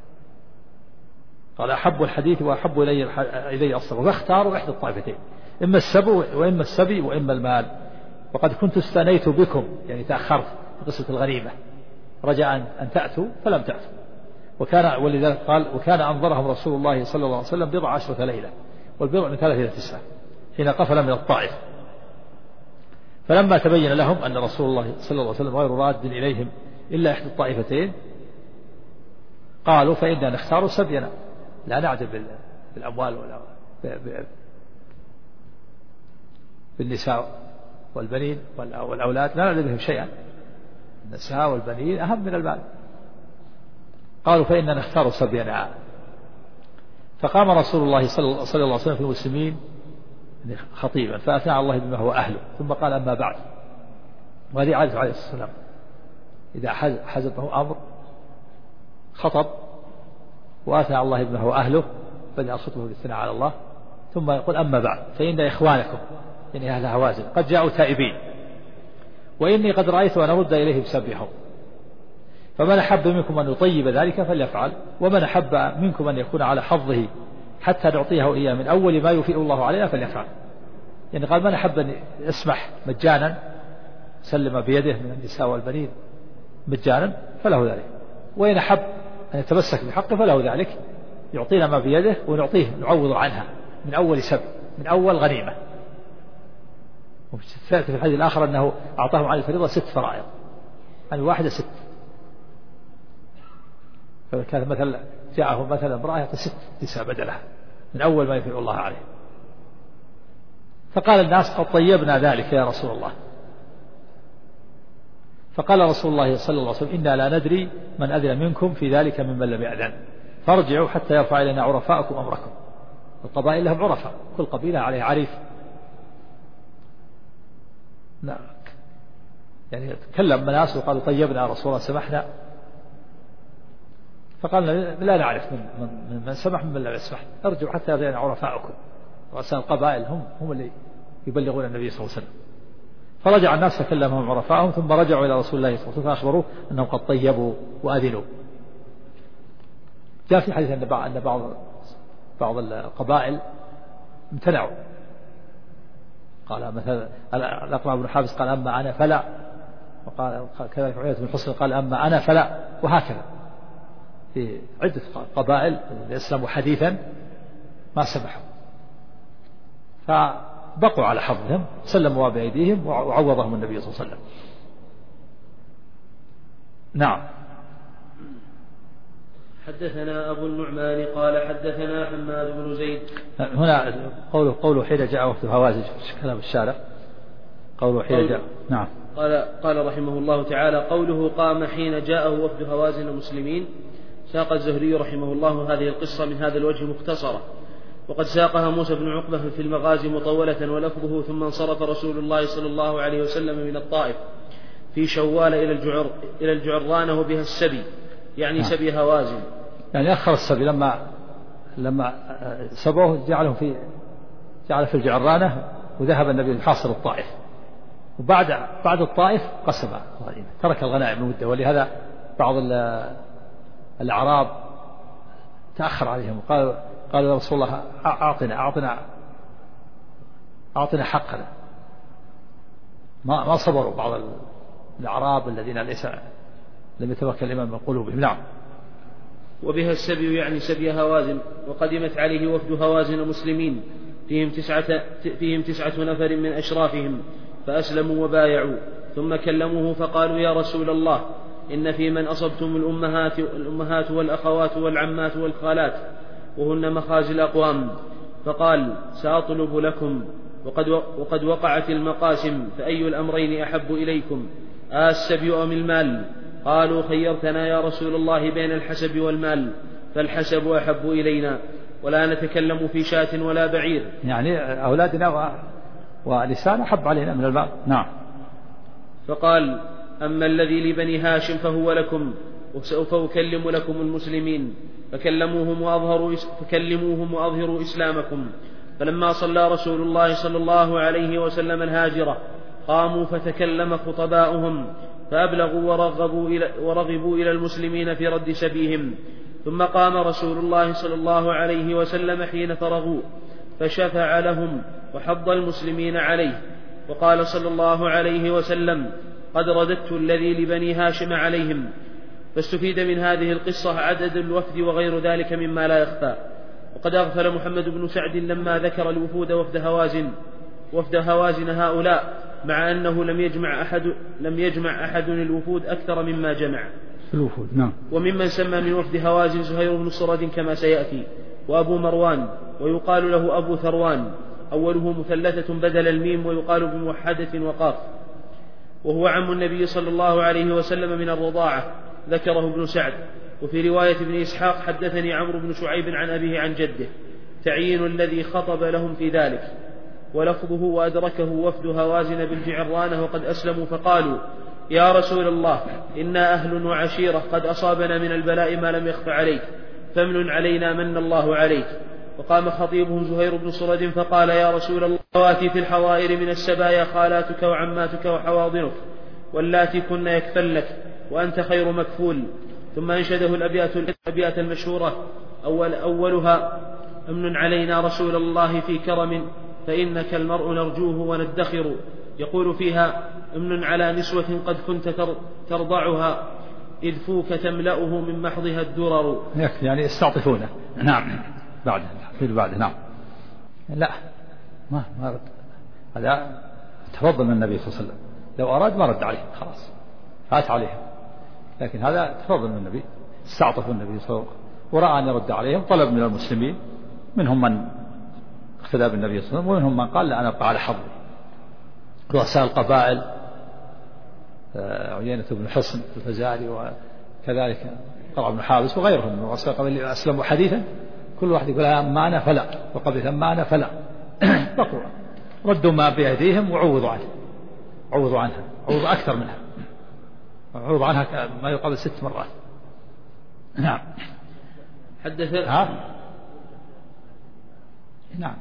قال: أحب الحديث وأحب إلي أصدقه، فاختاروا إحدى الطائفتين، إما السبي وإما المال. وقد كنت استنيت بكم، يعني تأخرت في قصة الغنيمة، رجاء أن تأتوا فلم تأتوا. ولذلك قال: وكان أنظرهم رسول الله صلى الله عليه وسلم 14 ليلة، والبضع من 3 إلى 9، حين قفل من الطائف. فلما تبين لهم أن رسول الله صلى الله عليه وسلم غير راد إليهم إلا إحدى الطائفتين قالوا فإننا نختار سبينا لا نعجب بالأموال ولا بالنساء والبنين والأولاد لا نعجب بهم شيئا، النساء والبنين أهم من المال. قالوا فإننا نختار سبينا. فقام رسول الله صلى الله عليه وسلم في المسلمين خطيبا فأثنى الله بما هو أهله، ثم قال أما بعد. وهذه عادة عليه الصلاة والسلام إذا حزبه أمر خطب وأثنى الله بما هو أهله بدأ خطبه بالثناء على الله، ثم يقول أما بعد فإن إخوانكم يعني أهل هوازن قد جاءوا تائبين وإني قد رأيت أن أرد إليهم سبيحهم، فمن أحب منكم أن يطيب ذلك فليفعل، ومن أحب منكم أن يكون على حظه حتى نعطيه إياه من أول ما يفيء الله علينا فليفعل. يعني قال من أحب أن يسمح مجانا سلم بيده من النساء والبنين مجانا فله ذلك، وإن أحب أن يتمسك بحقه فله ذلك، يعطينا ما بيده ونعطيه نعوض عنها من أول سبب من أول غنيمة. وسيأتي في الحديث الآخر أنه أعطاهم على الفريضة 6 فرائض، يعني واحدة 6. فكان مثلا جاءه مثلا امرأة يعطي 6 نساء بدلها من أول ما يفعل الله عليه. فقال الناس قد طيبنا ذلك يا رسول الله. فقال رسول الله صلى الله عليه وسلم إنا لا ندري من أذن منكم في ذلك ممن لم يأذن، فارجعوا حتى يرفع إلينا عرفاءكم أمركم. القبائل لهم عرفاء، كل قبيلة عليه عريف. نعم، يعني تكلم الناس وقالوا طيبنا يا رسول الله سمحنا، فقال لا نعرف من سمح من لم يسمح، ارجعوا حتى يرفع عرفاءكم. رؤساء القبائل هم اللي يبلغون النبي صلى الله عليه وسلم. فرجع الناس فكلمهم عرفاءهم ثم رجعوا إلى رسول الله صلى الله عليه وسلم فأخبروه أنهم قد طيبوا وأذنوا. جاء في حديث أن بعض القبائل امتنعوا، قال مثلا الأقرع بن حابس قال أما أنا فلا، وقال كذلك عيينة بن حصن قال أما أنا فلا، وهكذا في عدة قبائل الإسلام حديثا ما سمحوا فبقوا على حظهم، سلموا بأيديهم وعوضهم النبي صلى الله عليه وسلم. نعم. حدثنا أبو النعمان قال حدثنا حماد بن زيد. هنا قوله حين جاء وفد هوازن كلام الشارع، قوله حين جاء. نعم. قال رحمه الله تعالى قوله قام حين جاءه وفد هوازن المسلمين. ساق الزهري رحمه الله هذه القصة من هذا الوجه مختصرة، وقد ساقها موسى بن عقبة في المغازي مطولة ولفظه ثم انصرف رسول الله صلى الله عليه وسلم من الطائف في شوال إلى الجعرانة وبها السبي، يعني سبي هوازن، يعني أخر السبي لما سبوه جعل في الجعرانة، وذهب النبي لحاصر الطائف، وبعد الطائف قسم الغنيمة، ترك الغنائم مدة. ولهذا بعض الأعراب تأخر عليهم وقال يا رسول الله أعطنا حقنا. ما صبروا بعض الأعراب الذين لم يتمكن الإيمان من قلوبهم. نعم. وبها السبي يعني سبي هوازن. وقدمت عليه وفد هوازن مسلمين فيهم 9 نفر من أشرافهم، فأسلموا وبايعوا، ثم كلموه فقالوا يا رسول الله إن في من أصبتم الأمهات والأخوات والعمات والخالات وهن مخازي الأقوام. فقال سأطلب لكم وقد وقعت المقاسم، فأي الأمرين أحب إليكم السبي أم المال؟ قالوا خيرتنا يا رسول الله بين الحسب والمال، فالحسب أحب إلينا، ولا نتكلم في شاة ولا بعير، يعني أولادنا ولسان أحب علينا من المال. نعم. فقال أما الذي لبني هاشم فهو لكم، وسوف أكلم لكم المسلمين، فكلموهم وأظهروا إسلامكم. فلما صلى رسول الله صلى الله عليه وسلم الهاجرة قاموا فتكلم خطباؤهم فأبلغوا ورغبوا إلى المسلمين في رد سبيهم. ثم قام رسول الله صلى الله عليه وسلم حين فرغوا فشفع لهم وحض المسلمين عليه، وقال صلى الله عليه وسلم قد رددت الذي لبني هاشم عليهم. فاستفيد من هذه القصة عدد الوفد وغير ذلك مما لا يخفى. وقد أغفل محمد بن سعد لما ذكر الوفود وفد هوازن هؤلاء، مع أنه لم يجمع أحد الوفود أكثر مما جمع الوفود. نعم. وممن سمى من وفد هوازن زهير بن صرد كما سيأتي، وأبو مروان، ويقال له أبو ثروان، أوله مثلثة بدل الميم، ويقال بموحدة وقاف، وهو عم النبي صلى الله عليه وسلم من الرضاعة، ذكره ابن سعد. وفي رواية ابن إسحاق حدثني عمرو بن شعيب عن أبيه عن جده، تعيين الذي خطب لهم في ذلك. ولفظه وأدركه وفد هوازن بالجعرانة وقد أسلموا فقالوا: يا رسول الله، إنا أهل وعشيرة، قد أصابنا من البلاء ما لم يخف عليك، فامن علينا من الله عليك. وقام خطيبهم زهير بن صرد فقال: يا رسول الله، اللواتي في الحظائر من السبايا خالاتك وعماتك وحواضنك، واللاتي كن يكفلك، وأنت خير مكفول. ثم أنشده الأبيات المشهورة، أولها: أمن علينا رسول الله في كرم، فإنك المرء نرجوه وندخر. يقول فيها: أمن على نسوة قد كنت ترضعها، إذ فوك تملأه من محضها الدرر. يعني استعطفونه. نعم. بعد نعم. لا ما رد، هذا تفضل من النبي صلى الله عليه وسلم، لو أراد ما رد عليه خلاص فات عليهم، لكن هذا تفضل من النبي، استعطف النبي صلى الله عليه وسلم ورأى أن يرد عليهم، طلب من المسلمين، منهم من اقتدى بالنبي صلى الله عليه وسلم، ومنهم من قال: لا، أنا أبقى على حظي. رؤساء القبائل عيينة بن حصن الفزاري، وكذلك قرع بن حابس وغيرهم من رؤساء القبائل أسلموا حديثا، كل واحد يقول: أما أنا فلا، وقبل أما أنا فلا. بقوا ردوا ما بأيديهم وعوضوا عنها، عوضوا أكثر منها، عوضوا عنها ما يقابل 6 مرات. نعم. نعم.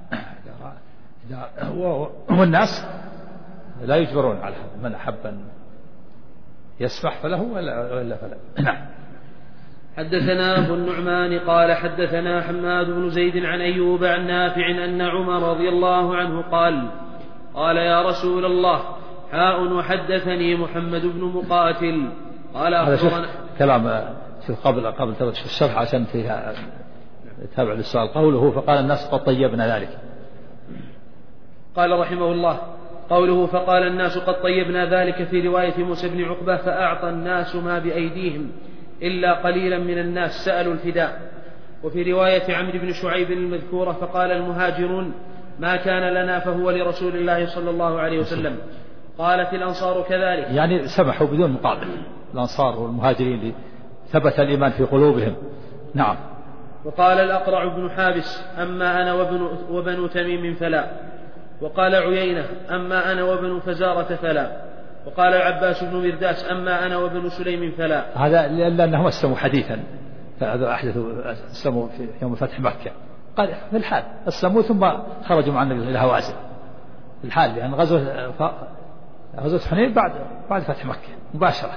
والناس لا يجبرون على من أحب أن يسمح فله ولا فلا. نعم. حدثنا أبو النعمان قال: حدثنا حماد بن زيد عن أيوب عن نافع أن عمر رضي الله عنه قال: يا رسول الله، حاء وحدثني محمد بن مقاتل قال: هذا كلام قبل تشوف الشرح عشان فيها تابع للسؤال. قوله: فقال الناس قد طيبنا ذلك. قال رحمه الله: قوله فقال الناس قد طيبنا ذلك في رواية موسى بن عقبة: فأعطى الناس ما بأيديهم إلا قليلا من الناس سألوا الفداء. وفي رواية عمرو بن شعيب المذكورة: فقال المهاجرون: ما كان لنا فهو لرسول الله صلى الله عليه وسلم. قالت الأنصار كذلك، يعني سمحوا بدون مقابل، الأنصار والمهاجرين ثبت الإيمان في قلوبهم. نعم. وقال الأقرع بن حابس: أما أنا وبنو تميم فلا. وقال عيينة: أما أنا وبنو فزارة فلا. وقال العباس بن مرداس: أما أنا وبنو سليم فلا. هذا لأنهم أسلموا حديثا، أسلموا في يوم فتح مكة، قال في الحال أسلموا ثم خرجوا مع النبي إلى هوازن في الحال، لأن غزوة حنين بعد فتح مكة مباشرة.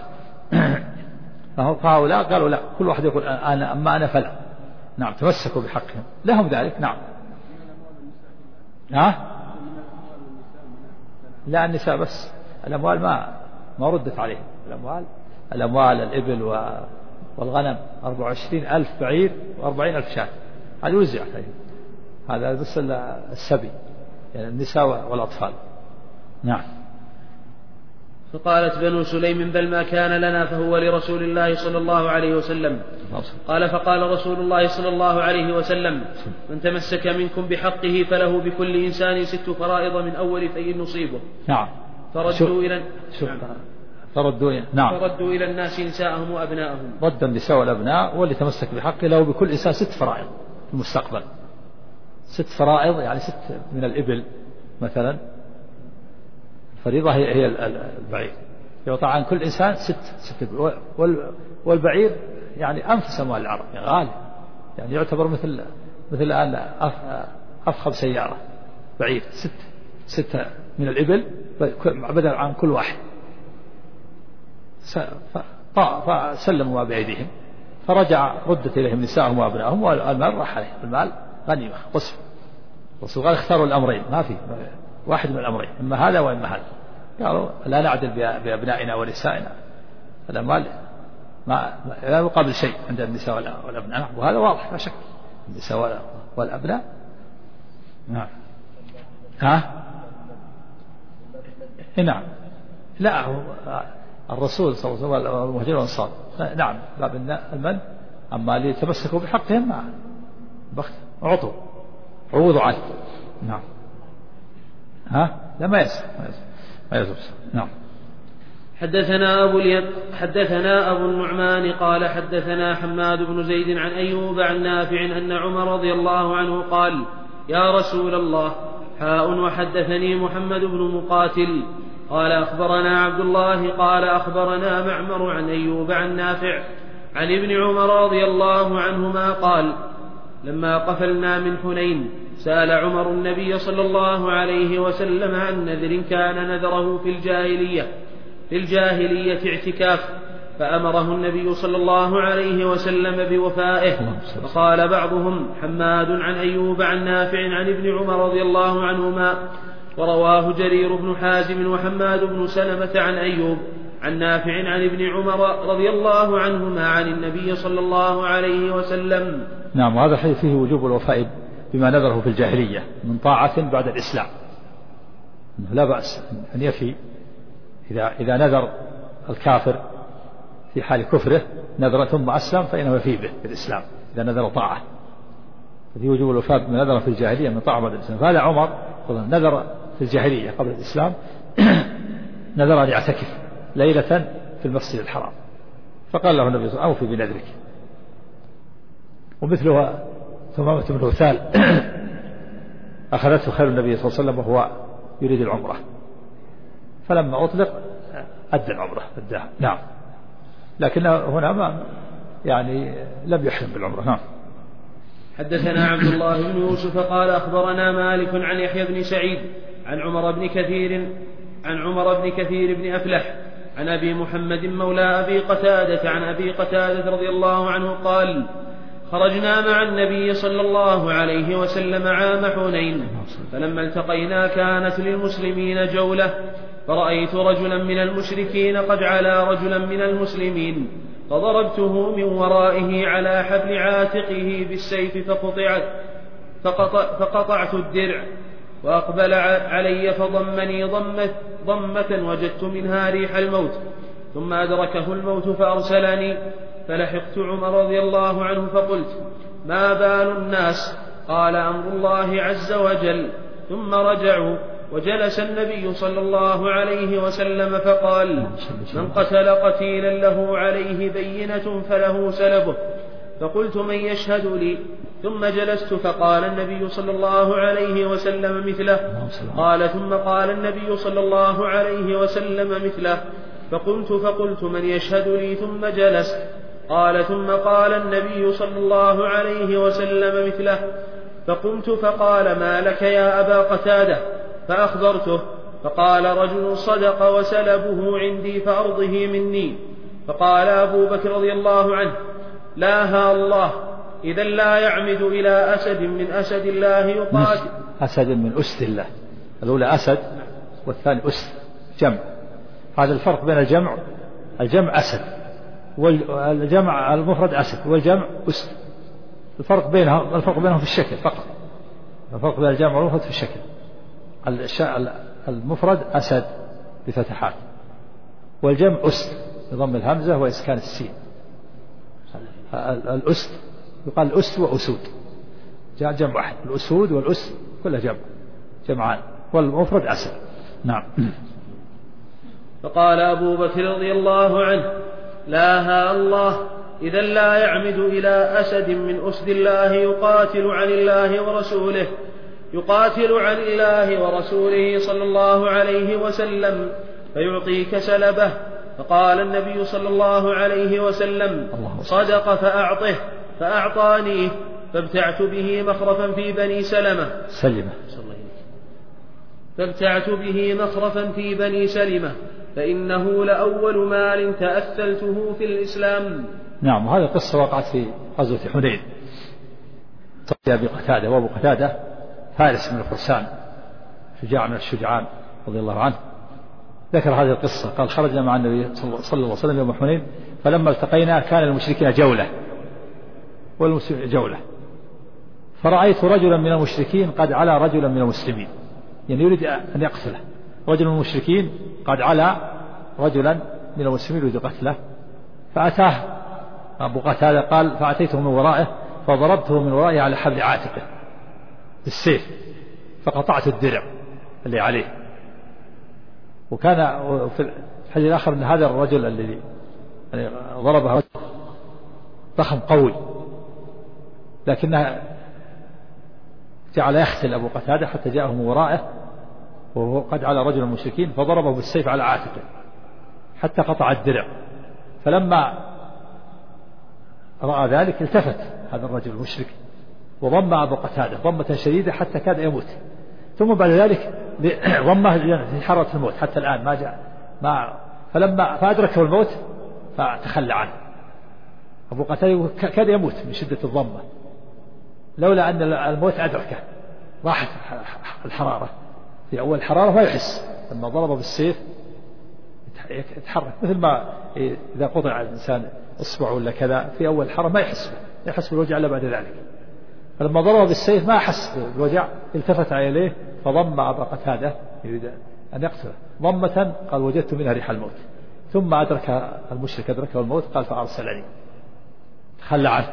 فهؤلاء قالوا لا، كل واحد يقول أما أنا فلا. نعم. تمسكوا بحقهم، لهم ذلك. نعم. لا، النساء بس، الأموال ما ردت عليهم. الأموال الإبل والغنم 24,000 بعير و40,000 شاة، هذه وزعت عليهم. هذا بس السبي، يعني النساء والأطفال. نعم. فقالت بنو سليم: بل ما كان لنا فهو لرسول الله صلى الله عليه وسلم. قال: فقال رسول الله صلى الله عليه وسلم: من تمسك منكم بحقه فله بكل إنسان 6 فرائض من أول في نصيبه. نعم. فردوا إلى الناس نساءهم وأبناءهم. رد النساء والأبناء، واللي تمسك بحقه له بكل إنسان 6 فرائض في المستقبل. 6 فرائض يعني 6 من الإبل مثلا، الفريضة هي البعير، يعطى عن كل إنسان 6 والبعير يعني أنفس أموال العرب، يعني غالي، يعني يعتبر مثل الآن أفخم سيارة. بعير 6 من الإبل بدل عن كل واحد. فسلموا ما بأيديهم، فرجع ردت إليهم نساءهم وأبنائهم، والمال راح عليهم، المال غنيمة قسم. الرسول قال: اختاروا الأمرين، ما في واحد من الأمرين، إما هذا وإما هذا. قالوا: لا نعدل بأبنائنا ونسائنا، الأموال لا يقابل شيء عند النساء والأبناء، وهذا واضح لا شك. النساء والأبناء. نعم. نعم. لا، الرسول صلى الله عليه وسلم والمهاجرين والأنصار نعم باب المن، أما اللي تمسكوا بحقهم أعطوا عوضوا عنه. نعم. لا ما يسر. نعم. حدثنا أبو النعمان قال حدثنا حماد بن زيد عن أيوب عن نافع أن عمر رضي الله عنه قال يا رسول الله وحدثني محمد بن مقاتل قال أخبرنا عبد الله قال أخبرنا معمر عن أيوب عن نافع عن ابن عمر رضي الله عنهما قال لما قفلنا من حنين سأل عمر النبي صلى الله عليه وسلم عن نذر كان نذره في الجاهلية اعتكاف، فأمره النبي صلى الله عليه وسلم بوفائه. فقال بعضهم حماد عن أيوب عن نافع عن ابن عمر رضي الله عنهما، ورواه جرير بن حازم وحماد بن سلمة عن أيوب عن نافع عن ابن عمر رضي الله عنهما عن النبي صلى الله عليه وسلم. نعم. وهذا الحديث فيه وجوب الوفاء بما نذره في الجاهلية من طاعة بعد الإسلام. لا بأس أن يفي إذا نذر الكافر في حال كفره نذر ثم أسلم فإنه يفي به في الإسلام إذا نذر طاعة. ففي وجوب الوفاء بما نذر في الجاهلية من طاعة بعد الإسلام. فهذا عمر نذر في الجاهلية قبل الإسلام نذر أن يعتكف ليلة في المسجد الحرام، فقال له النبي صلى الله عليه وسلم أوفي بنذرك. ومثلها ثمامة بن أثال أخذته خير النبي صلى الله عليه وسلم وهو يريد العمرة، فلما أطلق أدى العمرة أداها. نعم. لكن هنا ما لم يحرم بالعمرة. نعم. حدثنا عبد الله بن يوسف قال أخبرنا مالك عن يحيى بن سعيد عن عمر بن كثير بن أفلح عن أبي محمد مولى أبي قتادة عن أبي قتادة رضي الله عنه قال خرجنا مع النبي صلى الله عليه وسلم عام حنين، فلما التقينا كانت للمسلمين جولة، فرأيت رجلا من المشركين قد علا رجلا من المسلمين، فضربته من ورائه على حبل عاتقه بالسيف فقطعت الدرع، وأقبل علي فضمني ضمة وجدت منها ريح الموت، ثم أدركه الموت فأرسلني، فلحقت عمر رضي الله عنه فقلت ما بال الناس؟ قال أمر الله عز وجل. ثم رجعوا وجلس النبي صلى الله عليه وسلم فقال من قتل قتيلا له عليه بينة فله سلبه، فقلت من يشهد لي؟ ثم جلست فقال النبي صلى الله عليه وسلم مثله، قال ثم قال النبي صلى الله عليه وسلم مثله، فقلت من يشهد لي؟ ثم جلست، قال ثم قال النبي صلى الله عليه وسلم مثله، فقمت فقال ما لك يا أبا قتادة؟ فأخبرته، فقال رجل صدق وسلبه عندي فأرضه مني. فقال أبو بكر رضي الله عنه لاها الله، إذا لا يعمد إلى أسد من أسد الله يقاتل. أسد من أسد الله، الأولى أسد والثاني أسد جمع. هذا الفرق بين الجمع أسد والجمع المفرد أسد والجمع أسد. الفرق بينهم في الشكل فقط. الفرق بين الجمع والمفرد في الشكل. المفرد أسد بفتحات، والجمع أسد بضم الهمزة وإسكان السين. الأسد يقال الأسد وأسود، جاء جمع واحد، الأسود والأسد كلها جمعان، والمفرد أسد. نعم. فقال أبو بكر رضي الله عنه لاها الله، إذا لا يعمد إلى أسد من أسد الله يقاتل عن الله ورسوله صلى الله عليه وسلم فيعطيك سلبه. فقال النبي صلى الله عليه وسلم صدق فأعطه، فأعطانيه، فابتعت به مخرفا في بني سلمة فإنه لأول مال تأثلته في الإسلام. نعم. وهذه القصة وقعت في غزوة حنين. أبي قتادة، وأبو قتادة فارس من الفرسان، شجاع من الشجعان رضي الله عنه، ذكر هذه القصة قال خرجنا مع النبي صلى الله عليه وسلم يوم حنين، فلما التقينا كان المشركين جولة والمسلمين جولة، فرأيت رجلا من المشركين قد علا رجلا من المسلمين، يعني يريد أن يقتله. رجل من المشركين قد علا رجلا من المسلمين يريد قتله، فأتاه أبو قتادة قال فأتيته من ورائه فضربته من ورائه على حبل عاتقه بالسيف فقطعت الدرع اللي عليه. وكان في الحديث الآخر أن هذا الرجل الذي يعني ضربه رجل ضخم قوي، لكنه جعل يختل أبو قتادة حتى جاءه من ورائه وهو قد على رجل المشركين فضربه بالسيف على عاتقه حتى قطع الدرع. فلما رأى ذلك التفت هذا الرجل المشرك وضم أبو قتادة ضمة شديدة حتى كاد يموت، ثم بعد ذلك ضمه في حرة الموت حتى الآن فلما فأدركه الموت فتخلى عنه. أبو قتادة كاد يموت من شدة الضمة، لولا أن الموت أدركه راحت الحرارة، في أول حرارة ما يحس، لما ضربه بالسيف يتحرك مثل ما إذا قطع الإنسان إصبع ولا كذا في أول حرارة ما يحس بالوجع إلا بعد ذلك. فلما ضربه بالسيف ما حس بالوجع، التفت إليه فضم أبا قتادة يريد أن يقتله ضمة قال وجدت منها ريح الموت، ثم أدرك المشرك أدركه الموت قال فأرسلني تخلى عنه.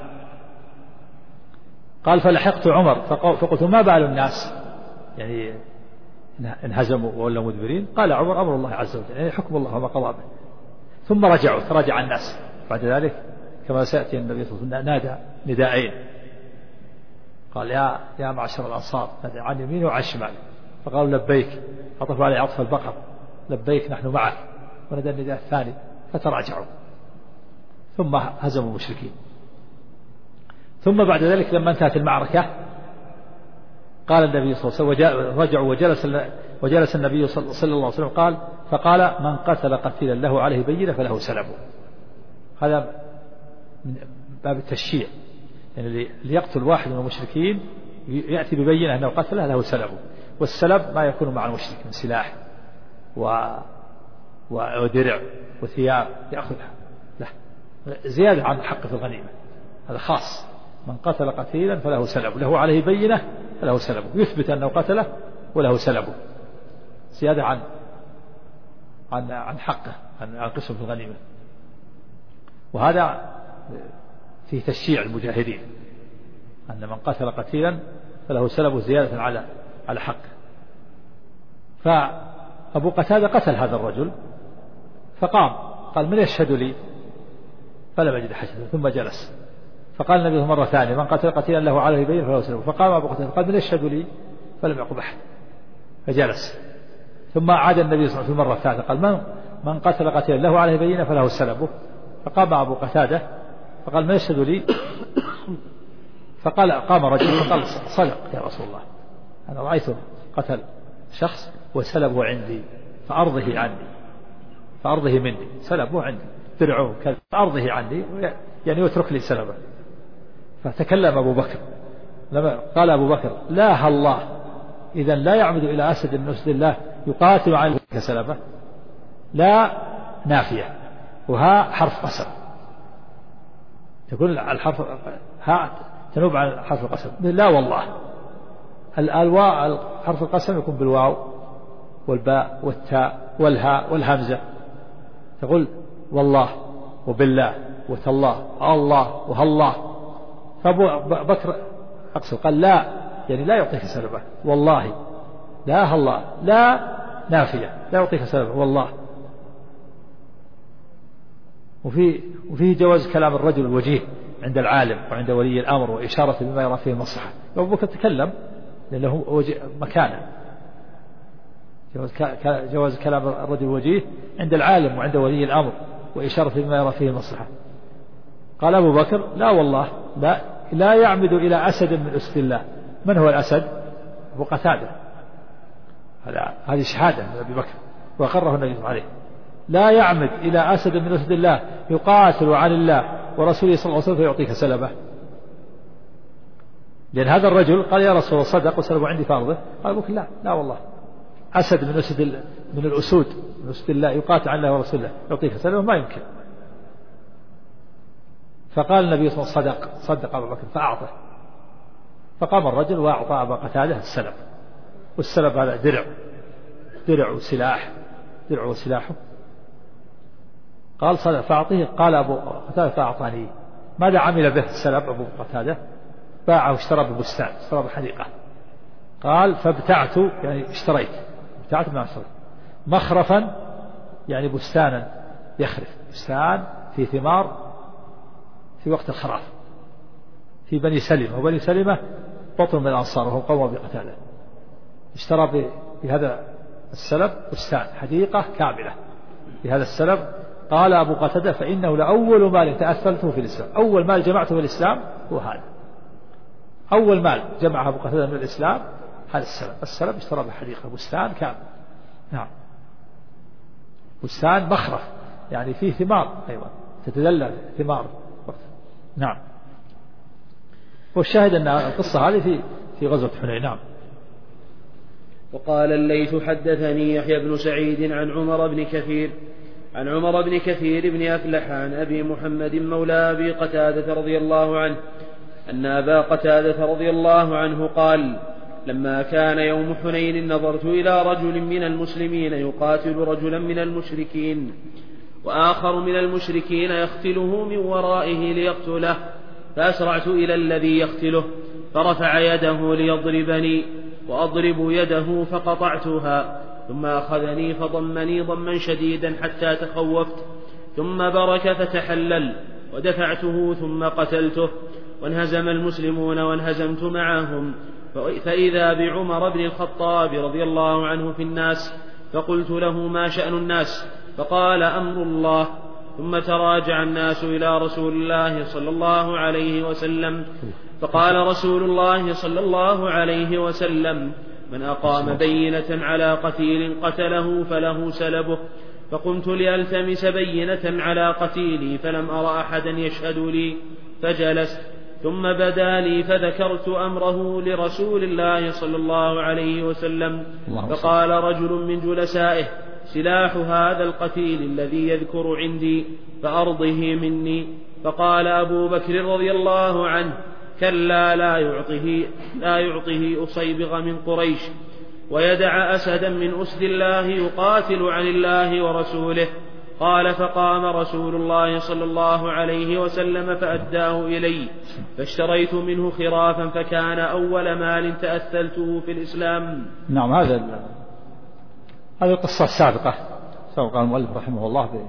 قال فلحقت عمر فقلت ما بال الناس يعني انهزموا ولا مدبرين؟ قال عمر أمر الله عز وجل يعني حكم الله وما قضى به. ثم رجعوا تراجع الناس بعد ذلك كما سيأتي النبي صلى الله عليه وسلم نادى نداءين، قال يا معشر الأنصار نادى عن يمين وعن شمال، فقالوا لبيك، عطف عليه عطف البقر لبيك نحن معك، ونادى النداء الثاني فتراجعوا ثم هزموا المشركين. ثم بعد ذلك لما انتهت المعركة قال النبي صلى الله عليه وسلم رجعوا وجلس النبي صلى الله عليه وسلم قال فقال من قتل قتيلا له عليه بينة فله سلبه. هذا من باب التشييع، يعني اللي يقتل واحد من المشركين يأتي ببينة أنه قتله له سلبه، والسلب ما يكون مع المشرك من سلاح ودرع وثياب يأخذها له زيادة عن حق في الغنيمة، هذا خاص. من قتل قتيلا فله سلبه، له عليه بينة فله سلبه، يثبت أنه قتله وله سلبه زيادة عن حقه عن قسم في الغنيمة. وهذا في تشييع المجاهدين أن من قتل قتيلا فله سلبه زيادة على حقه. فأبو قتادة قتل هذا الرجل فقام قال من يشهد لي؟ فلم يجد حشدا ثم جلس، فقال النبي مرة ثانية من قتل قتيلا له عليه بينة فله سلبه، فقام أبو قتادة قال من يشهد لي؟ فلم يقم أحد فجلس، ثم عاد النبي صلى الله عليه وسلم مرة ثالثة قال من قتل قتيلا له عليه بينة فله سلبه، فقام أبو قتادة فقال من يشهد لي؟ فقال قام رجل فقال صدق يا رسول الله، أنا رأيته قتل شخص وسلبه عندي فأرضه مني، سلبه عندي درعه كذا فأرضه عني يعني يترك لي سلبه. فتكلم أبو بكر لما قال أبو بكر لا الله إذا لا يعمد إلى أسد من أسد الله يقاتل عن كسلبه، لا نافية وها حرف قسم، تقول الحرف ها تنوب عن حرف القسم، لا والله الواو حرف القسم يكون بالواو والباء والتاء والهاء والهمزة، تقول والله وبالله وتالله الله وهالله. فأبو بكر أقصد قال لا يعني لا يعطيك سلبه والله، لا هالله لا نافية لا يعطيك سلبه والله. وفيه جواز كلام الرجل الوجيه عند العالم وعند ولي الأمر وإشارة بما يرى فيه المصلحة. أبو بكر تكلم لأنه مكانه، جواز كلام الرجل الوجيه عند العالم وعند ولي الأمر وإشارة بما يرى فيه المصلحة. قال أبو بكر لا والله لا يعمد إلى أسد من أسد الله. من هو الأسد؟ أبو قتادة، هذه شهادة من أبي بكر وأقره النبي عليه، لا يعمد إلى أسد من أسد الله يقاتل عن الله ورسوله صلى الله عليه وسلم فيعطيك سلبه. لأن هذا الرجل قال يا رسول الله صدق وسلبه عندي فارضه، قال أبو بكر لا والله أسد من الأسود من أسد الله يقاتل عن الله ورسوله يعطيك سلبه ما يمكن. فقال النبي صلى الله عليه وسلم صدق أبو بكر فأعطه. فقام الرجل وأعطى أبا قتادة السلب، والسلب هذا درع وسلاحه. قال فأعطيه، قال أبو قتادة فأعطاني. ماذا عمل به السلب أبو قتادة؟ باعه واشترى ببستان، اشترى بحديقة. قال فابتعت يعني اشتريت، ابتعت ما اشتريت مخرفا يعني بستانا يخرف، بستان في ثمار في وقت الخراف في بني سلمة، وبني سلمة بطن من الأنصار وهم قوم بقتادة. اشترى بهذا السلب بستان حديقة كاملة بهذا السلب. قال أبو قتادة فإنه لأول مال تأثلته في الإسلام، أول مال جمعته في الإسلام هو هذا، أول مال جمعه أبو قتادة من الإسلام هذا السلب اشترى بحديقة بستان كامل. نعم، بستان مخرف يعني فيه ثمار، أيضا تتدلى ثمار. نعم. والشاهد أن القصة هذه في غزوة حنين. نعم. وقال الليث حدثني يحيى بن سعيد عن عمر بن كثير بن أفلح عن أبي محمد مولى أبي قتادة رضي الله عنه أن أبا قتادة رضي الله عنه قال لما كان يوم حنين نظرت إلى رجل من المسلمين يقاتل رجلا من المشركين، وآخر من المشركين يقتله من ورائه ليقتله، فأسرعت إلى الذي يقتله فرفع يده ليضربني، وأضرب يده فقطعتها، ثم أخذني فضمني ضما شديدا حتى تخوفت، ثم برك فتحلل، ودفعته ثم قتلته، وانهزم المسلمون وانهزمت معهم، فإذا بعمر بن الخطاب رضي الله عنه في الناس، فقلت له ما شأن الناس؟ فقال أمر الله. ثم تراجع الناس إلى رسول الله صلى الله عليه وسلم، فقال رسول الله صلى الله عليه وسلم من أقام بينة على قتيل قتله فله سلبه. فقمت لألتمس بينة على قتيلي فلم أر أحدا يشهد لي، فجلست، ثم بدا لي فذكرت أمره لرسول الله صلى الله عليه وسلم، فقال رجل من جلسائه سلاح هذا القتيل الذي يذكر عندي فأرضه مني. فقال أبو بكر رضي الله عنه كلا لا يعطه أصيبغ من قريش، ويدع أسدا من أسد الله يقاتل عن الله ورسوله. قال فقام رسول الله صلى الله عليه وسلم فأداه إلي، فاشتريت منه خرافا فكان أول مال تأثلته في الإسلام. نعم. هذه القصة السابقة سبق المؤلف رحمه الله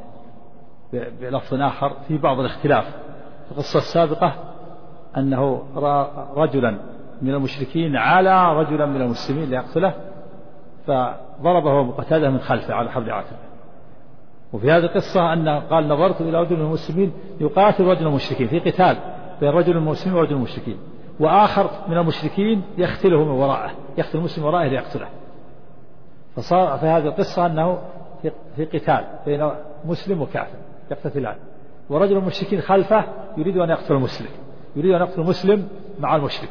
بلفظ آخر في بعض الاختلاف. القصة السابقة أنه رجلا من المشركين على رجلا من المسلمين ليقتله، فضربه أبو قتادة من خلفه على حبل عاتقه. وفي هذه القصة أنه قال نظرت إلى رجل من المسلمين يقاتل رجل من المشركين في قتال بين رجل من المسلمين ورجل من المشركين، وآخر من المشركين يقتله من ورائه، يقتل المسلم ورائه ليقتله. فصار في هذه القصة أنه في قتال بين مسلم وكافر يقتتلان، ورجل من المشركين خلفه يريد أن يقتل المسلم، يريد أن يقتل المسلم مع المشرك.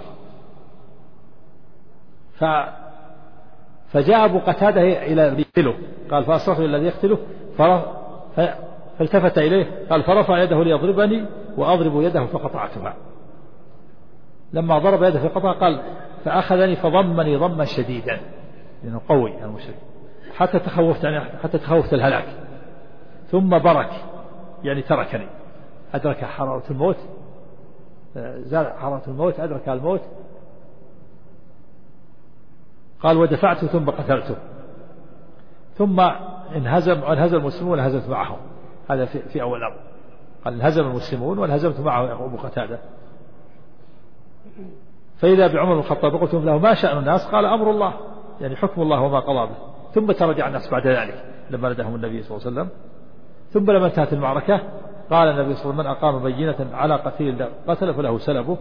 فجاء أبو قتادة إلى يقتله، قال فأصرخ الذي يقتله، فالتفت إليه قال فرفع يده ليضربني وأضرب يده فقطعتها. لما ضرب يده فقطع قال فأخذني فضمني ضما شديدا، لأنه قوي المشرك، حتى تخوفت الهلاك، ثم برك يعني تركني، أدرك حرارة الموت، زال حرارة الموت، أدرك الموت. قال ودفعته ثم قتلته، ثم انهزم المسلمون وانهزمت معهم. هذا في أول أمر، قال انهزم المسلمون وانهزمت معه أبو قتادة. فإذا بعمر بن الخطاب قلت له ما شأن الناس؟ قال أمر الله، يعني حكم الله وما قضى به. ثم ترجع الناس بعد ذلك لما ندهم النبي صلى الله عليه وسلم. ثم لما انتهت المعركة قال النبي صلى الله عليه وسلم من أقام بينة على قتيل قتل فله سلبه.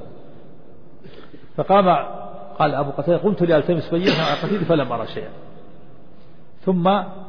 قال أبو قتادة قمت لألتمس بينة على قتيل فلم أرى شيئا. ثم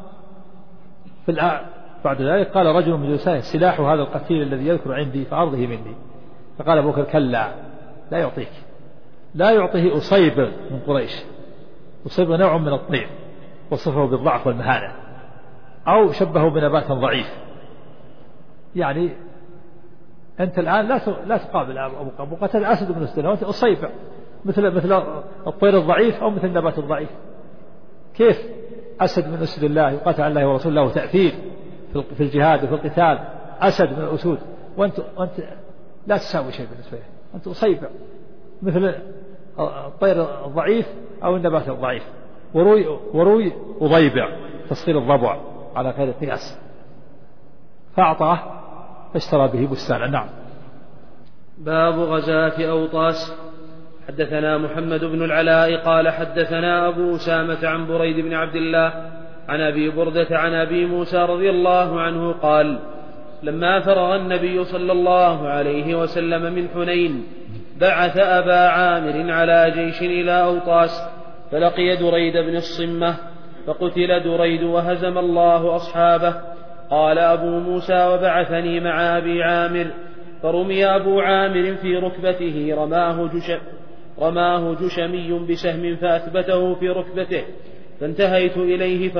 بعد ذلك قال رجل من جلسائه سلاح هذا القتيل الذي يذكر عندي فأرضه مني. فقال أبو بكر كلا لا يعطيك، لا يعطيه أصيبغ من قريش. أصيبغ نوع من الطير وصفه بالضعف والمهانة، أو شبهه بنبات ضعيف. يعني أنت الآن لا تقابل أبو قتادة أسد بن السنة وأنت أصيبغ مثل الطير الضعيف أو مثل النبات الضعيف. كيف أسد من أسد الله يقاتل عن الله ورسوله له تأثير في الجهاد وفي القتال، أسد من الأسود، وأنت لا تساوي شيء بالنسبة له، أنت أصيبع مثل الطير الضعيف أو النبات الضعيف. وروي أضيبع تصغير الضبع على غير قياس، فأعطاه فاشترى به بستانا. نعم. باب غزاة أوطاس. حدثنا محمد بن العلاء قال حدثنا أبو أسامة عن بريد بن عبد الله عن أبي بردة عن أبي موسى رضي الله عنه قال لما فرغ النبي صلى الله عليه وسلم من حنين بعث أبا عامر على جيش إلى أوطاس، فلقي دريد بن الصمة فقتل دريد وهزم الله أصحابه. قال أبو موسى وبعثني مع أبي عامر، فرمي أبو عامر في ركبته، رماه جشمي بسهم فأثبته في ركبته، فانتهيت إليه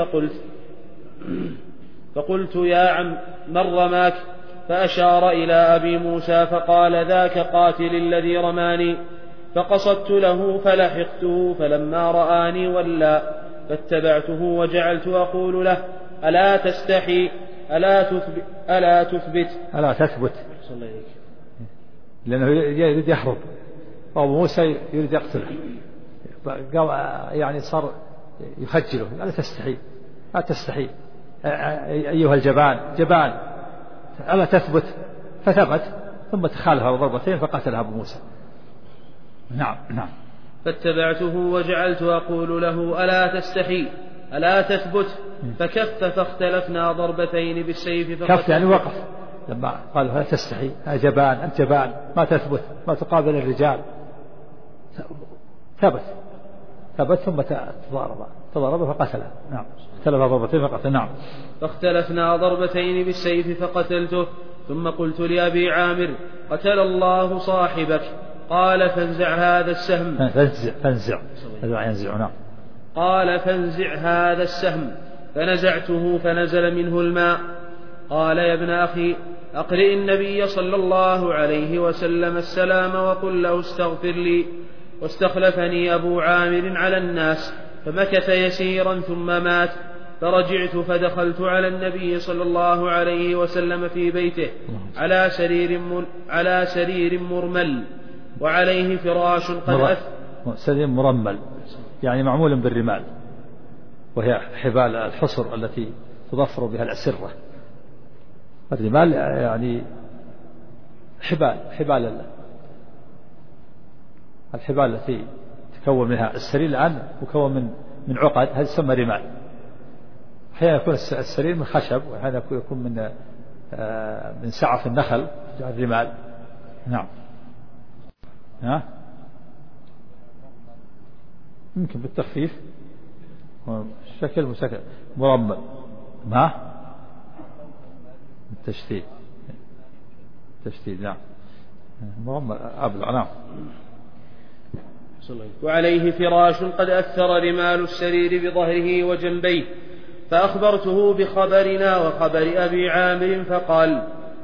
فقلت يا عم من رماك؟ فأشار إلى أبي موسى فقال ذاك قاتل الذي رماني، فقصدت له فلحقته، فلما رآني ولى، فاتبعته وجعلت أقول له ألا تستحي ألا تثبت لأنه يريد يهرب، وأبو موسى يريد يقتله، يعني صار يخجله، لا تستحي أيها جبان ألا تثبت، فثبت ثم تخالفه ضربتين فقتله أبو موسى. نعم. فاتبعته وجعلت أقول له ألا تستحي ألا تثبت، فكف فاختلفنا ضربتين بالسيف كف يعني وقف، لما قال لا تستحي أنت جبان ما تثبت ما تقابل الرجال، ثبت ثم تضارب فقتله. نعم. اختلف ضربتين فقتل. نعم. فاختلفنا ضربتين بالسيف فقتلته، ثم قلت لأبي عامر قتل الله صاحبك. قال فانزع هذا السهم. ينزع. نعم. قال فانزع هذا السهم، فنزعته فنزل منه الماء. قال يا ابن أخي أقرئ النبي صلى الله عليه وسلم السلام وقل له استغفر لي. واستخلفني أبو عامر على الناس، فمكث يسيرا ثم مات. فرجعت فدخلت على النبي صلى الله عليه وسلم في بيته على سرير مرمل وعليه فراش قد سرير مرمل يعني معمول بالرمال، وهي حبال الحصر التي تضفر بها الأسرة. الرمال يعني الحبال التي تكون منها السرير الآن مكون من عقد، هذا يسمى رمال. أحيانا يكون السرير من خشب، وأحيانا يكون من سعف النخل الرمال. نعم. يمكن بالتخفيف الشكل مسكن مرمل التشديد. نعم. مرمل أبلغ. نعم. وعليه فراش قد أثر رمال السرير بظهره وجنبيه. فأخبرته بخبرنا وخبر أبي عامر، فقال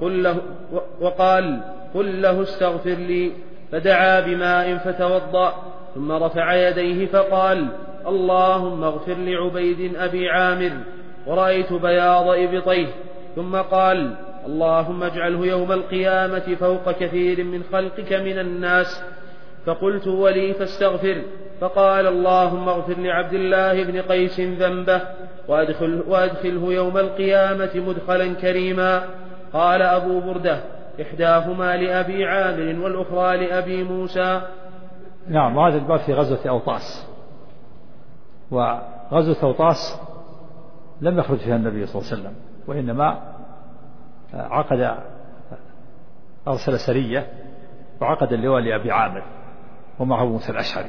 قل له استغفر لي. فدعا بماء فتوضأ، ثم رفع يديه فقال اللهم اغفر لعبيد أبي عامر. ورأيت بياض إبطيه، ثم قال اللهم اجعله يوم القيامة فوق كثير من خلقك من الناس. فقلت ولي فاستغفر. فقال اللهم اغفر لعبد الله بن قيس ذنبه وأدخله يوم القيامة مدخلا كريما. قال أبو بردة إحداهما لأبي عامر والأخرى لأبي موسى. نعم. وهذا الباب في غزوة أوطاس. وغزوة أوطاس لم يخرج فيها النبي صلى الله عليه وسلم، وإنما أرسل سرية وعقد اللواء لأبي عامر ومعه موسى الأشعري.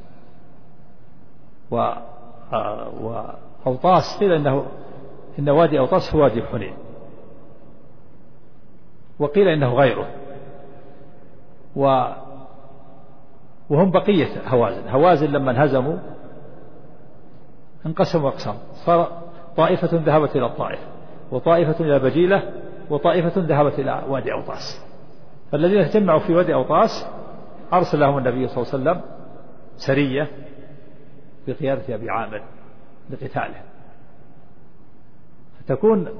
وأوطاس قيل إن وادي أوطاس هو وادي حنين، وقيل إنه غيره. وهم بقية هوازن لما انهزموا انقسموا أقسام، صار طائفة ذهبت إلى الطائف، وطائفة إلى بجيلة، وطائفة ذهبت إلى وادي أوطاس. فالذين اجتمعوا في وادي أوطاس أرسل لهم النبي صلى الله عليه وسلم سرية بقيادة أبي عامر لقتاله، فتكون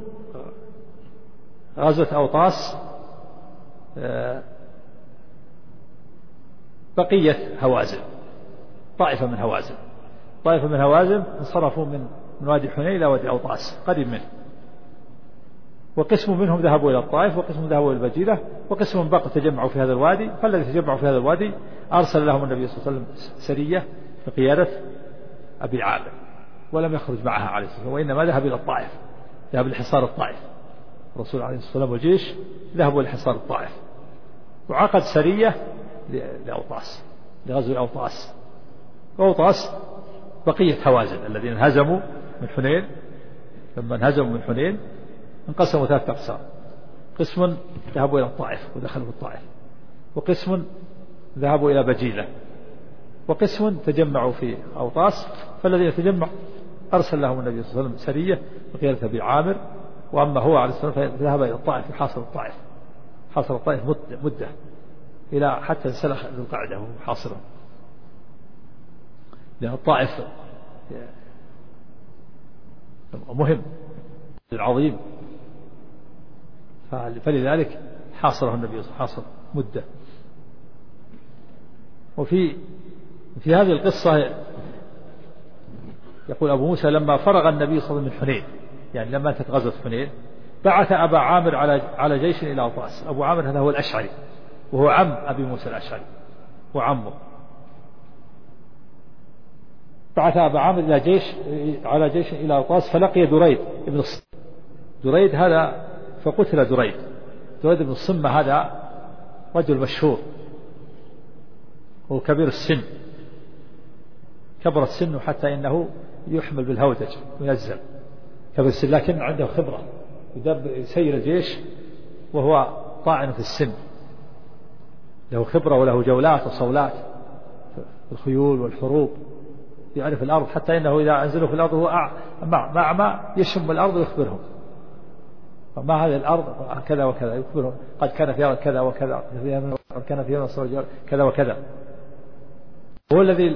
غزوة أوطاس بقية هوازن، طائفة من هوازن انصرفوا من وادي حنين إلى وادي أوطاس قريب منه، وقسم منهم ذهبوا إلى الطائف، وقسم ذهبوا إلى البجيلة، وقسم بقوا تجمعوا في هذا الوادي. فالذي تجمعوا في هذا الوادي أرسل لهم النبي صلى الله عليه وسلم سرية بقيادة أبي عامر، ولم يخرج معها عليه الصلاة والسلام، وإنما ذهب إلى الطائف، ذهب لحصار الطائف. الرسول عليه الصلاة والسلام والجيش ذهبوا لحصار الطائف، وعقد سرية لأوطاس، لغزو أوطاس. وأوطاس بقية هوازن الذين انهزموا من حنين، لما انهزموا من حنين انقسموا 3 أقسام، قسم ذهبوا إلى الطائف ودخلوا الطائف، وقسم ذهبوا إلى بجيلة، وقسم تجمعوا في أوطاس. فالذين تجمعوا أرسل لهم النبي صلى الله عليه وسلم سرية بقيادة أبي عامر، وأما هو عليه الصلاة والسلام فذهب إلى الطائف يحاصر الطائف، حاصر الطائف مدة إلى حتى انسلخ ذو القعدة وهو حاصره، لأن الطائف مهم عظيم، فلذلك حاصره النبي صلى الله عليه وسلم حاصر مدة. وفي هذه القصة يقول أبو موسى لما فرغ النبي صلى الله عليه وسلم من حنين، يعني لما انتهت غزوة حنين، بعث أبا عامر على جيش إلى أوطاس. أبو عامر هذا هو الأشعري، وهو عم أبي موسى الأشعري وعمه. بعث أبا عامر على جيش إلى أوطاس، فلقي دريد ابن الصم. دريد هذا فقتل دريد بن الصمة، هذا رجل مشهور، هو كبير السن، كبر السن حتى إنه يحمل بالهودج وينزل، كبير السن، لكن عنده خبرة، يسير الجيش وهو طاعن في السن، له خبرة وله جولات وصولات في الخيول والحروب، يعرف الأرض، حتى إنه إذا أنزلوا في الأرض هو مع يشم الأرض ويخبرهم ما هذه الأرض كذا وكذا، يخبرهم قد كان فيها كذا وكذا، كان فيها كذا وكذا. هو الذي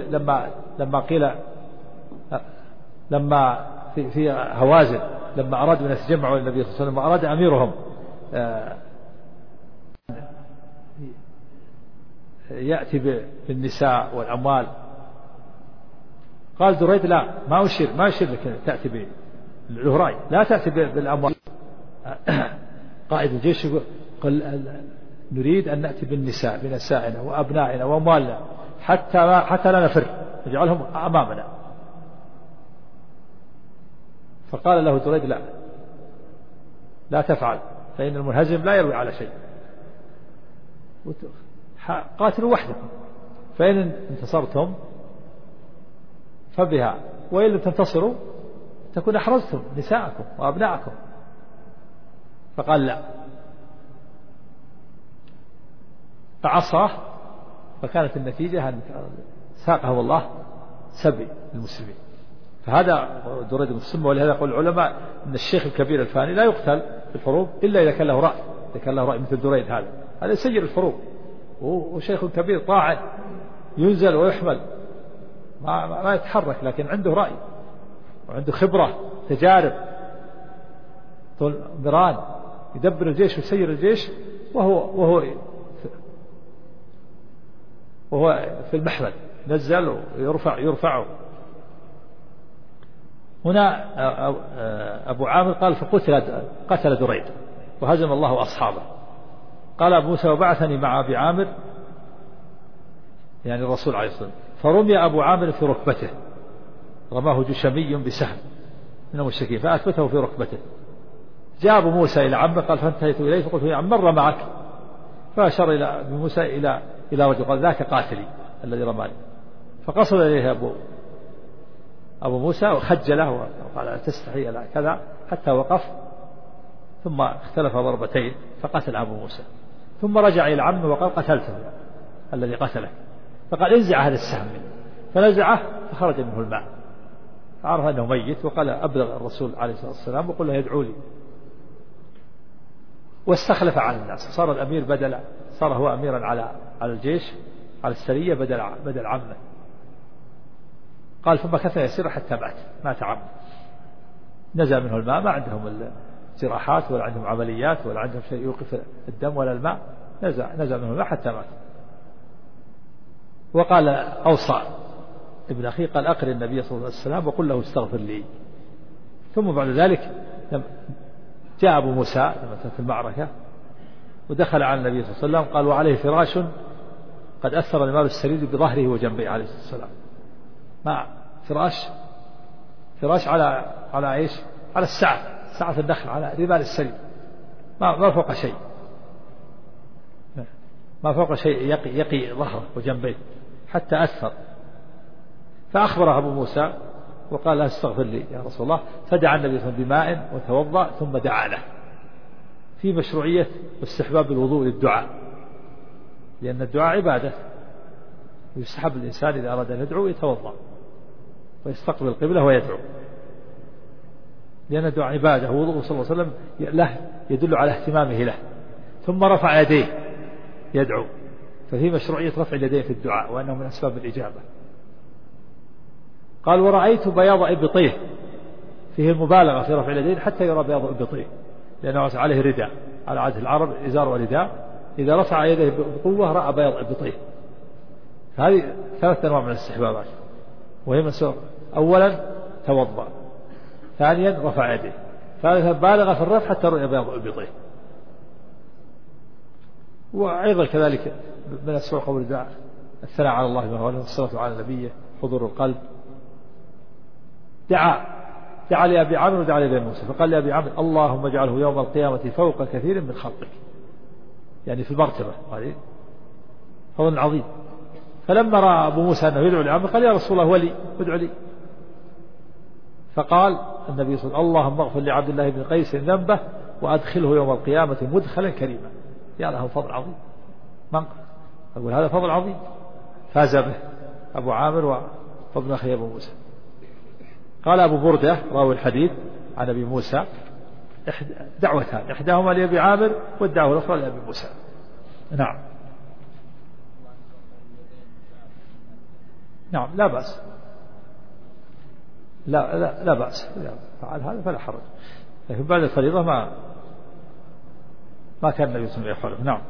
لما في هوازن، لما أرادوا أن يتجمعوا النبي صلى الله عليه وسلم، وأراد أميرهم يأتي بالنساء والأموال، قال دريد لا، ما أشير لك تأتي بالهراي، لا تأتي بالأموال. قائد الجيش قال نريد أن نأتي بالنساء، بنسائنا وأبنائنا وأموالنا، حتى لا نفر، نجعلهم أمامنا. فقال له دريد لا تفعل، فإن المنهزم لا يروي على شيء، قاتلوا وحدكم، فإن انتصرتم فبها، وإن لم تنتصروا تكون أحرزتم نساءكم وأبناءكم. فقال لا، فعصاه، فكانت النتيجة أن ساقهم الله سبي المسلمين. فهذا دريد بن الصم، ولهذا يقول العلماء أن الشيخ الكبير الفاني لا يقتل في الحروب إلا إذا كان له رأي، مثل دريد هذا يسير الحروب، وشيخ كبير طاعن، ينزل ويحمل، ما يتحرك، لكن عنده رأي وعنده خبرة، تجارب، مران، يدبر الجيش ويسير الجيش، وهو في المحمل، نزل ويرفعه. هنا أبو عامر قال قتل دريد وهزم الله أصحابه. قال أبو موسى وبعثني مع أبي عامر، يعني الرسول عليه الصلاة والسلام، فرمي أبو عامر في ركبته، رماه جشمي بسهم من المشركين فأثبته في ركبته. جاء أبو موسى إلى عمه قال فانتهيت إليه فقلت يا عم مر معك، فأشار إلى أبو موسى إلى رجل قال ذاك قاتلي الذي رماني، فقصد إليه أبو موسى وخجله وقال تستحي إلى كذا، حتى وقف، ثم اختلف ضربتين فقتل أبو موسى، ثم رجع إلى عمه وقال قتلته الذي قتله، فقال انزع هذا السهم منه، فنزعه فخرج منه الماء، فعرف أنه ميت، وقال أبلغ الرسول عليه الصلاة والسلام وقل له يدعو لي، واستخلف على الناس، صار الأمير صار هو أميرا على الجيش، على السرية بدل عمه، قال فمكث يسير حتى مات عمه، نزل منه الماء، ما عندهم جراحات ولا عندهم عمليات ولا عندهم شيء يوقف الدم ولا الماء، نزل منه الماء حتى مات. وقال أوصى ابن أخيه قال أقر النبي صلى الله عليه وسلم وقل له استغفر لي. ثم بعد ذلك جاء أبو موسى لما كانت المعركة ودخل على النبي صلى الله عليه وسلم قال وعليه فراش قد أثر المال السرير بظهره وجنبه عليه الصلاة والسلام. ما فراش على ايش؟ على ساعة الدخل على رمال السرير، ما فوق شيء، ما فوق شيء يقي ظهره وجنبيه حتى أثر. فأخبره أبو موسى وقال له استغفر لي يا رسول الله، فدعا النبي صلى الله عليه وسلم بماء وتوضأ ثم دعا له. في مشروعية واستحباب الوضوء للدعاء، لأن الدعاء عبادة، يستحب الإنسان إذا أراد أن يدعو يتوضأ ويستقبل القبلة ويدعو، لأن الدعاء عبادة، ووضوء صلى الله عليه وسلم له يدل على اهتمامه له. ثم رفع يديه يدعو، ففي مشروعية رفع اليدين في الدعاء وأنه من أسباب الإجابة. قال ورأيت بياض إبطيه، فيه المبالغة في رفع اليدين حتى يرى بياض إبطيه، لأنه عليه رداء، على عادة العرب إزار ورداء، إذا رفع يديه بقوة رأى بياض إبطيه. هذه 3 أنواع من الاستحبابات، وهي مسؤول: أولا توضأ، ثانيا رفع يديه، ثالثا بالغ في الرفع حتى رؤي بياض إبطيه. وأيضا كذلك من السوء قول الدعاء الثناء على الله وهو والصلاة على نبيه، حضور القلب. دعا لأبي عامر ودعا لأبي موسى، فقال لأبي عامر اللهم اجعله يوم القيامة فوق كثير من خلقك، يعني في المرتبة هذه فضل عظيم. فلما رأى أبو موسى أنه يدعو لعامر قال يا رسول الله ولي ادعو لي، فقال النبي صلى الله عليه وسلم اللهم اغفر لعبد الله بن قيس ذنبه وأدخله يوم القيامة مدخلا كريما. يا له فضل عظيم، من أقول هذا فضل عظيم فاز به أبو عامر وابن أخي أبو موسى. قال أبو بردة راوي الحديث عن أبي موسى دعوتان، إحداهما لأبي عامر والدعوة الأخرى لأبي موسى. نعم لا بأس، لا بأس إذا فعل هذا فلا حرج، لكن بعد الفريضة ما كان النبي صلى الله عليه وسلم يفعله. نعم.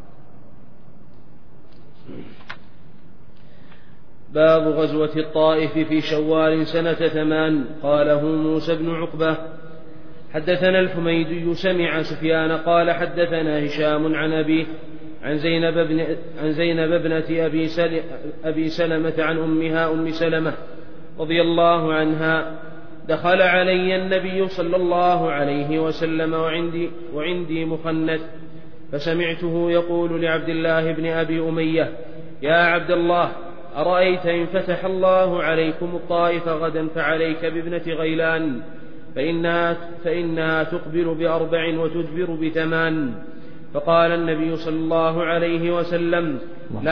باب غزوة الطائف في شوال سنة 8. قاله موسى بن عقبة حدثنا الحميدي سمع سفيان قال حدثنا هشام عن أبيه عن زينب ابنة أبي سلمة عن أمها أم سلمة رضي الله عنها دخل علي النبي صلى الله عليه وسلم وعندي مخنث، فسمعته يقول لعبد الله بن أبي أمية يا عبد الله أرأيت إن فتح الله عليكم الطائف غدا فعليك بابنة غيلان فإنها تقبل ب4 وتدبر ب8. فقال النبي صلى الله عليه وسلم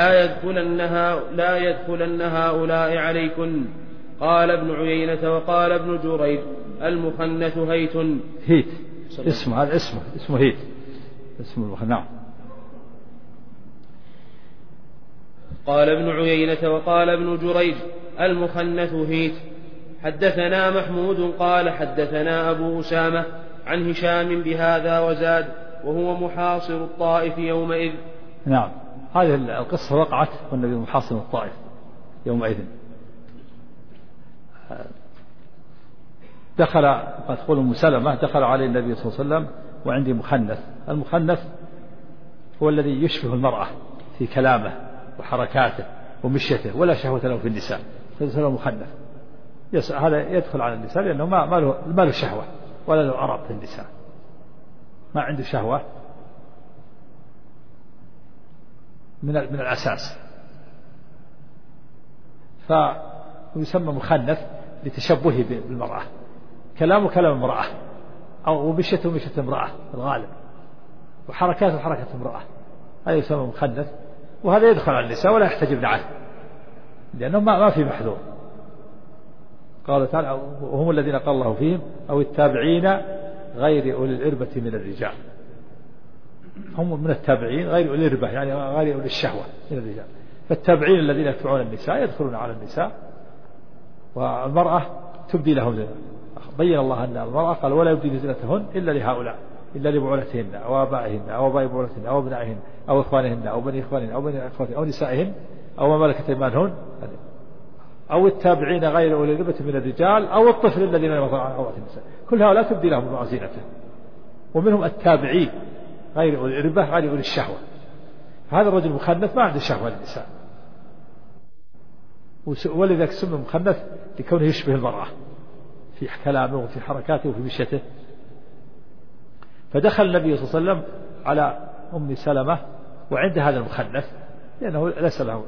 لا يدخلن هؤلاء عليكن. قال ابن عيينة وقال ابن جريج المخنث هيت اسمه، هذا اسمه هيت، اسمه المخنث. نعم. قال ابن عيينة وقال ابن جريج المخنث هيت. حدثنا محمود قال حدثنا أبو أسامة عن هشام بهذا وزاد وهو محاصر الطائف يومئذ. نعم، هذه القصة وقعت والنبي محاصر الطائف يومئذ. قد تقول أم سلمة دخل عليه النبي صلى الله عليه وسلم وعندي مخنث. المخنث هو الذي يشبه المرأة في كلامه وحركاته ومشيته ولا شهوة له في النساء، فيسمى مخنث. هذا يدخل على النساء لأنه ما له شهوة ولا له عرب في النساء، ما عنده شهوة من الأساس، فيسمى مخنث لتشبهه بالمرأة، كلامه كلام المرأة أو مشيته مشية امرأة الغالب، وحركاته حركة امرأة، هذا يسمى مخنث. وهذا يدخل على النساء ولا يحتجبن عنه لأنه ما في محذور. قال تعالى وهم الذين قال الله فيهم أو التابعين غير أولي الإربة من الرجال. هم من التابعين غير أولي الإربة يعني غير أولي الشهوة من الرجال. فالتابعين الذين يتبعون النساء يدخلون على النساء والمرأة تبدي لهم. بين الله أن المرأة قال ولا يبدين زينتهن إلا لهؤلاء، إلا لبعولتهن أو آبائهن أو آباء بعولتهن أو أبنائهن أو إخوانهن أو بني إخوانهن أو بني أخواتهن أو نسائهن أو ما ملكت أيمانهن أو التابعين غير أولي الإربة من الرجال أو الطفل الذين يرضعون عن عورات النساء. كل هؤلاء تبدي لهم المرأة زينتهن. ومنهم التابعين غير أولي الإربة غير أولي الشهوة. هذا الرجل مخنث ما عنده شهوة للنساء، ولذلك سمي مخنث لكونه يشبه المرأة في كلامه وفي حركاته وفي مشيته. فدخل النبي صلى الله عليه وسلم على أم سلمة وعند هذا المخنث لأنه ليس له.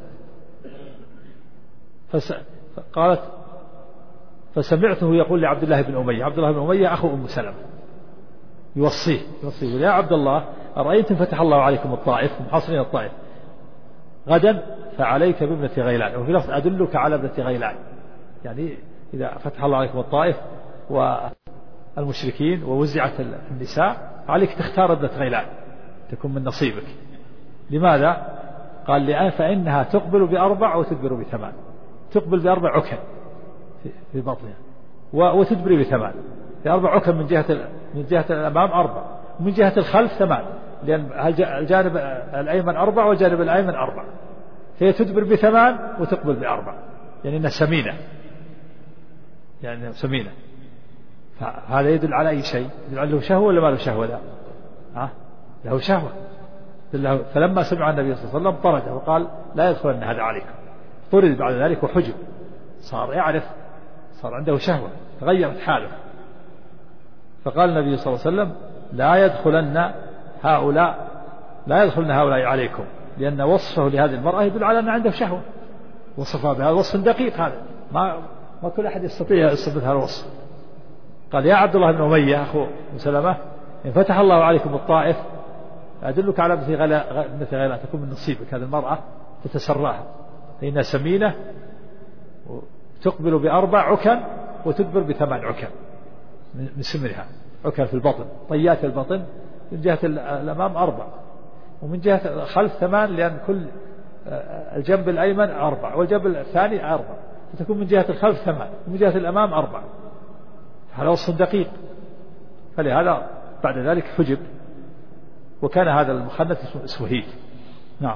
قالت فسمعته يقول لعبد الله بن أمية، عبد الله بن أمية أخو أم سلمة، يوصيه يا عبد الله أرأيتم فتح الله عليكم الطائف، محاصرين الطائف غدا فعليك بابنة غيلان، وفي لفظ أدلك على ابنة غيلان، يعني إذا فتح الله عليكم الطائف والمشركين ووزعت النساء عليك تختار ابنة غيلان تكون من نصيبك. لماذا؟ قال لأن فإنها تقبل ب4 وتدبر ب8. تقبل ب4 عكا في بطنها وتدبر ب8. ب4 عكا من جهة الأمام 4 ومن جهة الخلف 8، لأن الجانب الأيمن 4 والجانب الأيمن 4، فهي تدبر ب8 وتقبل ب4، يعني أنها سمينة، يعني سمينة. فهذا يدل على أي شيء؟ يدل على له شهوة ولا ما له شهوة؟ لا، له شهوة. فلما سمع النبي صلى الله عليه وسلم طرده وقال لا يدخلن هذا عليكم. طرد بعد ذلك وحجب، صار يعرف، صار عنده شهوة، تغيرت حاله. فقال النبي صلى الله عليه وسلم لا يدخلن هؤلاء عليكم، لأن وصفه لهذه المرأة يدل على أن عنده شهوة، وصفها بهذا وصف دقيق. هذا ما كل أحد يستطيع يثبت هذا الوصف. قال يا عبد الله بن أمية أخو سلمة إن فتح الله عليكم الطائف أدلك على ابنة غيلان تكون من نصيبك. هذه المرأة تتسراها فإنها سمينة، تقبل ب4 عكا وتدبر ب8 عكا من سمرها، عكا في البطن، طيات البطن من جهة الأمام 4 ومن جهة الخلف 8، لأن كل الجنب الأيمن 4 والجنب الثاني 4، فتكون من جهة الخلف 8 ومن جهة الأمام 4. هذا وصف دقيق. فلهذا بعد ذلك حجب، وكان هذا المخنث اسمه هيث. نعم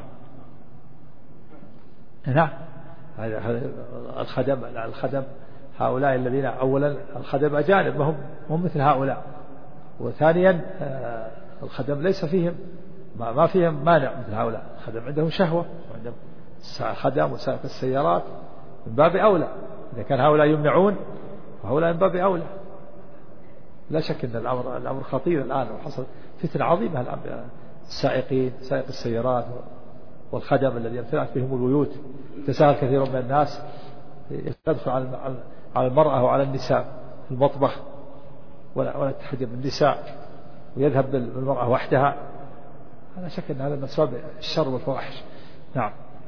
هذا الخدم هؤلاء الذين أولا الخدم أجانب هم مثل هؤلاء، وثانيا الخدم ليس فيهم ما فيهم مانع مثل هؤلاء. الخدم عندهم شهوة وعندهم خدم وسائق السيارات، من باب أولى. إذا كان هؤلاء يمنعون وهؤلاء من باب أولى. لا شك أن الأمر خطير الآن، وحصل فتنة عظيمة الآن. السائقين، سائق السيارات والخدم الذي امتلأت بهم البيوت، تساهل كثير من الناس يدخل على المرأة وعلى النساء في المطبخ ولا تحجب النساء، ويذهب بالمرأة وحدها. أنا شك أن هذا من أسباب الشر والفواحش. نعم.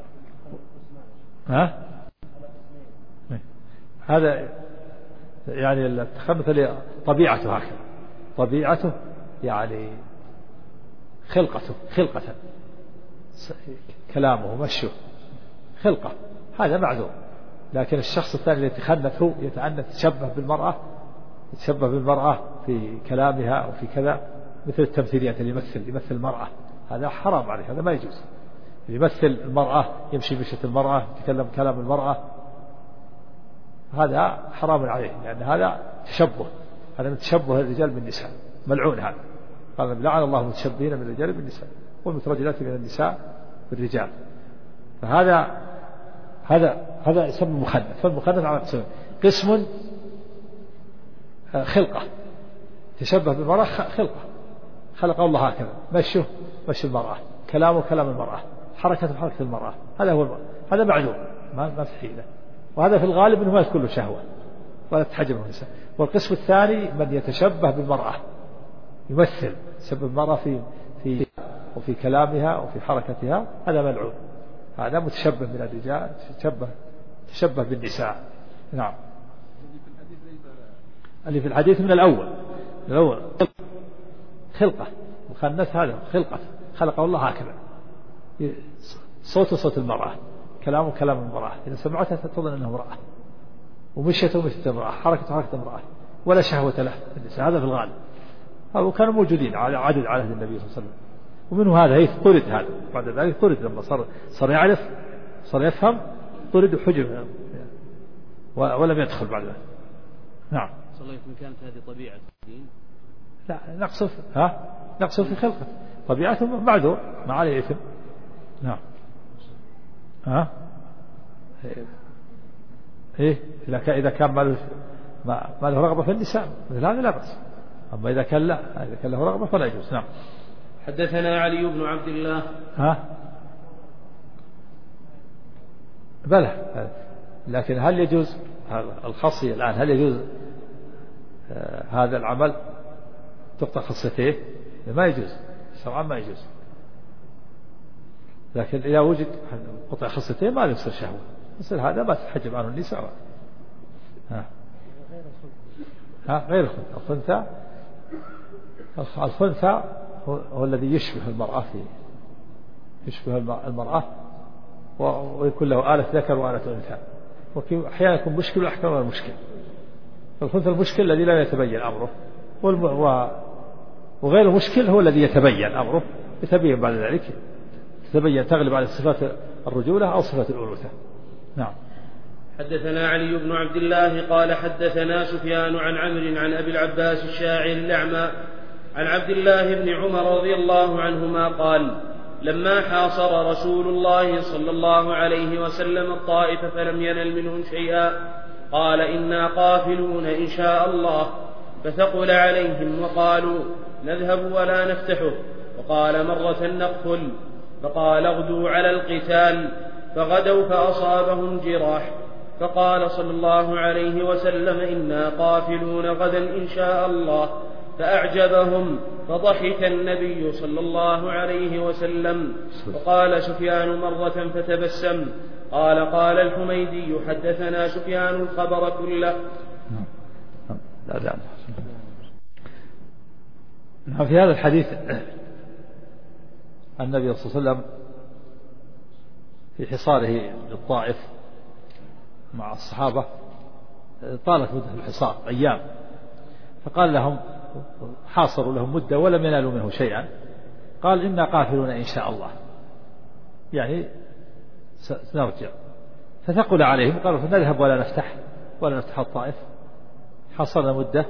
هذا يعني التخنث طبيعته هكذا، طبيعته يعني خلقة كلامه ومشيه خلقة، هذا معذور. لكن الشخص الثاني الذي يتخنث هو يتشبه بالمرأة في كلامها وفي كذا، مثل التمثيليات اللي يمثل المرأة، هذا حرام عليه، هذا ما يجوز. يمثل المرأة، يمشي مشية المرأة، يتكلم كلام المرأة، هذا حرام عليه، لأن هذا تشبه، هذا من تشبه الرجال بالنساء، ملعون هذا. قال لعن الله المتشبهين من الرجال بالنساء والمترجلات من النساء بالرجال. فهذا يسمى مخنث. فالمخنث على قسمين: قسم خلقة، تشبه بالمرأة، خلقة خلق الله هكذا، مشي المرأة، كلامه كلام المرأة، حركة المرأة، هذا معلوم ما في حيلة. وهذا في الغالب انه ما كله شهوة ولا تحجب النساء. والقسم الثاني من يتشبه بالمرأة، يمثل سبب المرأة وفي كلامها وفي حركتها، هذا ملعون، هذا متشبه من الرجال، تشبه بالنساء. نعم. اللي في الحديث من الأول خلقة، مخنث هذا خلقة خلقه الله هكذا، صوت المرأة، كلامه كلام المرأة، إذا سمعتها تظن أنه امرأة. ومشيته مثل امرأة، حركة امرأة، ولا شهوة له النساء، هذا في الغالب. وكانوا موجودين على عدد على النبي صلى الله عليه وسلم. ومنه هذا طرد، هذا بعد ذلك طرد لما صار يعرف، صار يفهم، طرد وحجب ولم يدخل بعد ذلك. نعم. صلى الله عليه وسلم كانت هذه طبيعة الدين؟ لا، نقص في خلقه، طبيعته معذور ما عليه إثم. نعم. إذا كان ما له رغبة في النساء مثل هذا لا بأس، أما إذا كان له رغبة فلا يجوز. نعم. حدثنا علي بن عبد الله. بلى، لكن هل يجوز الخصي الآن؟ هل يجوز هذا العمل تقطع خصيته؟ ما يجوز شرعا، ما يجوز. لكن إذا وجد قطع خصيته ما يصير شهوة، مثل هذا ما تحجب عنه النساء. غير الخنثى هو الذي يشبه المرأة ويكون له آلة ذكر وآلة أنثى، وأحيانا يكون مشكل وأحيانا غير مشكل. الخنثى المشكل الذي لا يتبين أمره، وغير المشكل هو الذي يتبين أمره، يتبين بعد ذلك، تغلب على صفات الرجولة أو صفات الأنوثة. نعم. حدثنا علي بن عبد الله قال حدثنا سفيان عن عمرو عن أبي العباس الشاعر الأعمى عن عبد الله بن عمر رضي الله عنهما قال: لما حاصر رسول الله صلى الله عليه وسلم الطائف فلم ينل منهم شيئا قال: إنا قافلون إن شاء الله، فثقل عليهم وقالوا: نذهب ولا نفتحه. وقال مرة: نقفل، فقال: اغدوا على القتال، فغدوا فأصابهم جراح، فقال صلى الله عليه وسلم: إنا قافلون غدا إن شاء الله، فأعجبهم، فضحك النبي صلى الله عليه وسلم. وقال سفيان مرة فتبسم. قال الحميدي: حدثنا سفيان الخبر كله. لا. في هذا الحديث النبي صلى الله عليه وسلم في حصاره للطائف مع الصحابة طالت مدة الحصار أيام، فقال لهم، حاصروا لهم مدة ولم ينالوا منه شيئا، قال: إنا قافلون إن شاء الله، يعني سنرجع. فثقل عليهم، قالوا: فنذهب ولا نفتح الطائف. حاصرنا مدة،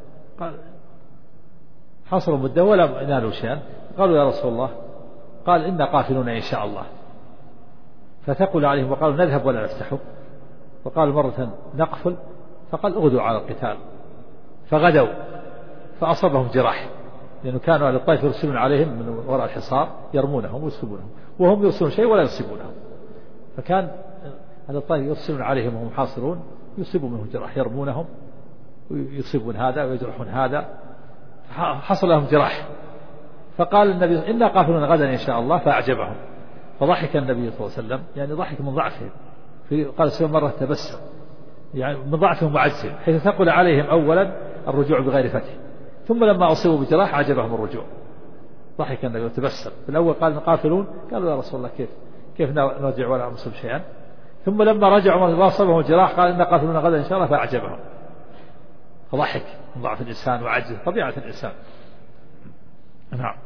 حاصروا مدة ولم ينالوا شيئا، قالوا: يا رسول الله، قال: إنا قافلون إن شاء الله. فثقل عليهم وقالوا: نذهب ولا نفتحه. وقال مرة: نقفل، فقال: اغدوا على القتال، فغدوا فأصابهم جراح، لأنه كانوا على الطائف يرسلون عليهم من وراء الحصار، يرمونهم ويصيبونهم، وهم يرسلون شيء ولا يصيبونهم. فكان على الطائف يرسلون عليهم وهم حاصرون، يصيبون منهم جراح، يرمونهم ويصيبون هذا ويجرحون هذا، حصل لهم جراح. فقال النبي: إنا قافلون غدا إن شاء الله، فأعجبهم، فضحك النبي صلى الله عليه وسلم، يعني ضحك من ضعفهم. قال سبحانه مرة: تبسم، يعني من ضعفهم وعجزهم، حيث ثقل عليهم أولا الرجوع بغير فتح، ثم لما أصيبوا بجراح عجبهم الرجوع، ضحك النبي وتبسم. في الأول قال: قافلون، قالوا: يا رسول الله، كيف نرجع ولا نصب شيئا؟ ثم لما رجعوا وأصابهم الجراح قال: إنا قافلون غدا إن شاء الله، فأعجبهم، فضحك من ضعف الإنسان وعجزه، طبيعة الإنسان. نعم.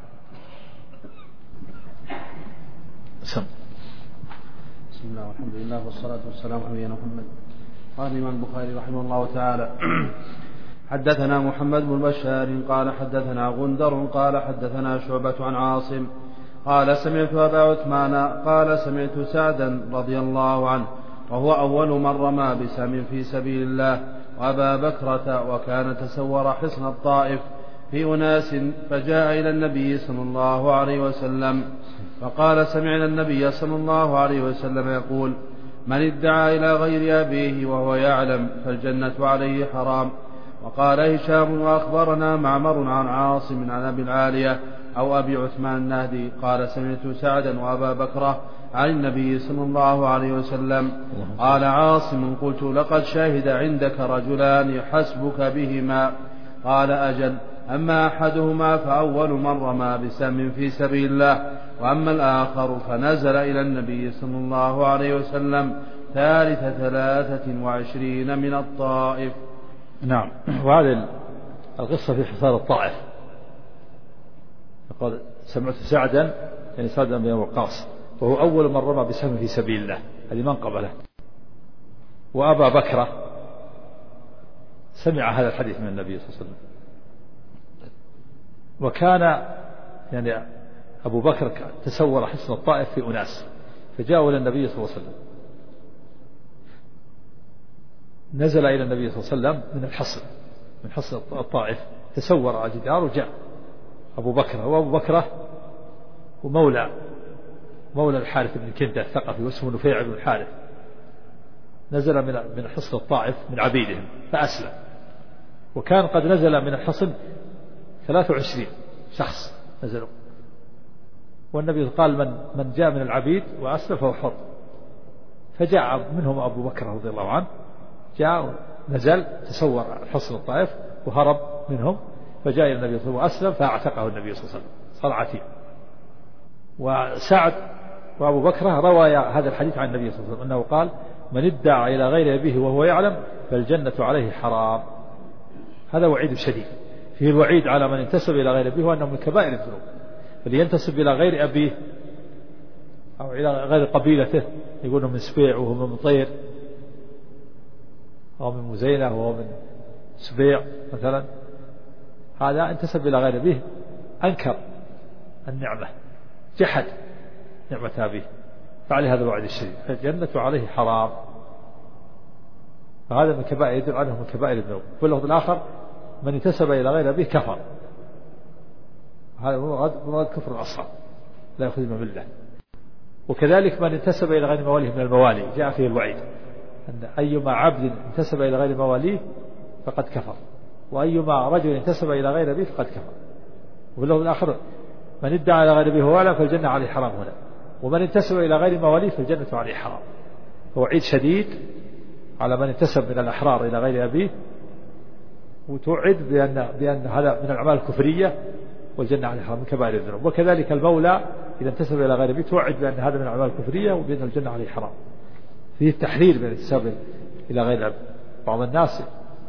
بسم الله والحمد لله والصلاة والسلام على نبينا محمد. قال الإمام البخاري رحمه الله تعالى: حدثنا محمد بن بشار قال حدثنا غندر قال حدثنا شعبة عن عاصم قال: سمعت أبا عثمان قال: سمعت سعدا رضي الله عنه وهو أول من رمى بسهم في سبيل الله، وأبا بكرة، وكان تسور حصن الطائف في أناس، فجاء إلى النبي صلى الله عليه وسلم فقال: سمعنا النبي صلى الله عليه وسلم يقول: من ادعى إلى غير أبيه وهو يعلم فالجنة عليه حرام. وقال هشام: وأخبرنا معمر عن عاصم عن أبي العالية أو أبي عثمان النهدي قال: سمعت سعدا وأبا بكرة عن النبي صلى الله عليه وسلم. قال عاصم: قلت: لقد شهد عندك رجلان حسبك بهما. قال: أجل، أما أحدهما فأول من رمى بسهم في سبيل الله، وأما الآخر فنزل إلى النبي صلى الله عليه وسلم ثالث 23 من الطائف. نعم. وهذه القصة في حصار الطائف. يقول سمعت سعدا يعني سعد بن وقاص وهو أول من رمى بسهم في سبيل الله، هذه من قبله. وأبا بكر سمع هذا الحديث من النبي صلى الله عليه وسلم. وكان يعني أبو بكر تسور حصن الطائف في أناس، فجاءوا إلى النبي صلى الله عليه وسلم، نزل إلى النبي صلى الله عليه وسلم من حصن الطائف، تسور على الجدار وجاء أبو بكر. وأبو بكر ومولى الحارث بن كندة الثقفي واسمه نفيع بن الحارث، نزل من حصن الطائف من عبيدهم فأسلم. وكان قد نزل من الحصن 23 شخص نزلوا، والنبي قال من جاء من العبيد وأسلم فهو حر. فجاء منهم أبو بكر رضي الله عنه، جاء نزل تسور حصن الطائف وهرب منهم، فجاء إلى النبي صلى الله عليه وسلم فأعتقه النبي صلى الله عليه وسلم، صار عتيق. وسعد وأبو بكر روى هذا الحديث عن النبي صلى الله عليه وسلم أنه قال من ادعى إلى غير أبيه وهو يعلم فالجنة عليه حرام. هذا وعيد شديد، فيه الوعيد على من انتسب إلى غير أبيه وأنه من كبائر الذنوب. فلينتسب إلى غير أبيه أو إلى غير قبيلته، يقول من سبيع وهو من طير، أو من مزينة وهو من سبيع مثلا، هذا انتسب إلى غير أبيه، أنكر النعمة، جحد نعمة أبيه، فعليه هذا الوعد الشديد، فالجنة عليه حرام. فهذا من كبائر يدل عنه من كبائر الذنوب. في اللفظ الآخر من انتسب إلى غير أبيه كفر، هذا مراد كفر الأصغر لا يأخذ من الله. وكذلك من انتسب إلى غير مواليه من الموالي جاء فيه الوعيد أن أيما عبد انتسب إلى غير مواليه فقد كفر، وأيما رجل انتسب إلى غير أبيه فقد كفر. وفي اللفظ الآخر من ادعى إلى غير أبيه وهو يعلم فالجنة عليه حرام هنا، ومن انتسب إلى غير مواليه فالجنة عليه حرام. وعيد شديد على من انتسب من الأحرار إلى غير أبيه، وتوعد بأن هذا من الأعمال الكفرية والجنة عليه حرام من كبائر الذنوب. وكذلك المولى إذا انتسب إلى غير أبيه توعد بأن هذا من الأعمال الكفرية وبأن الجنة عليه حرام. فيه التحذير من الانتساب إلى غير أب. بعض الناس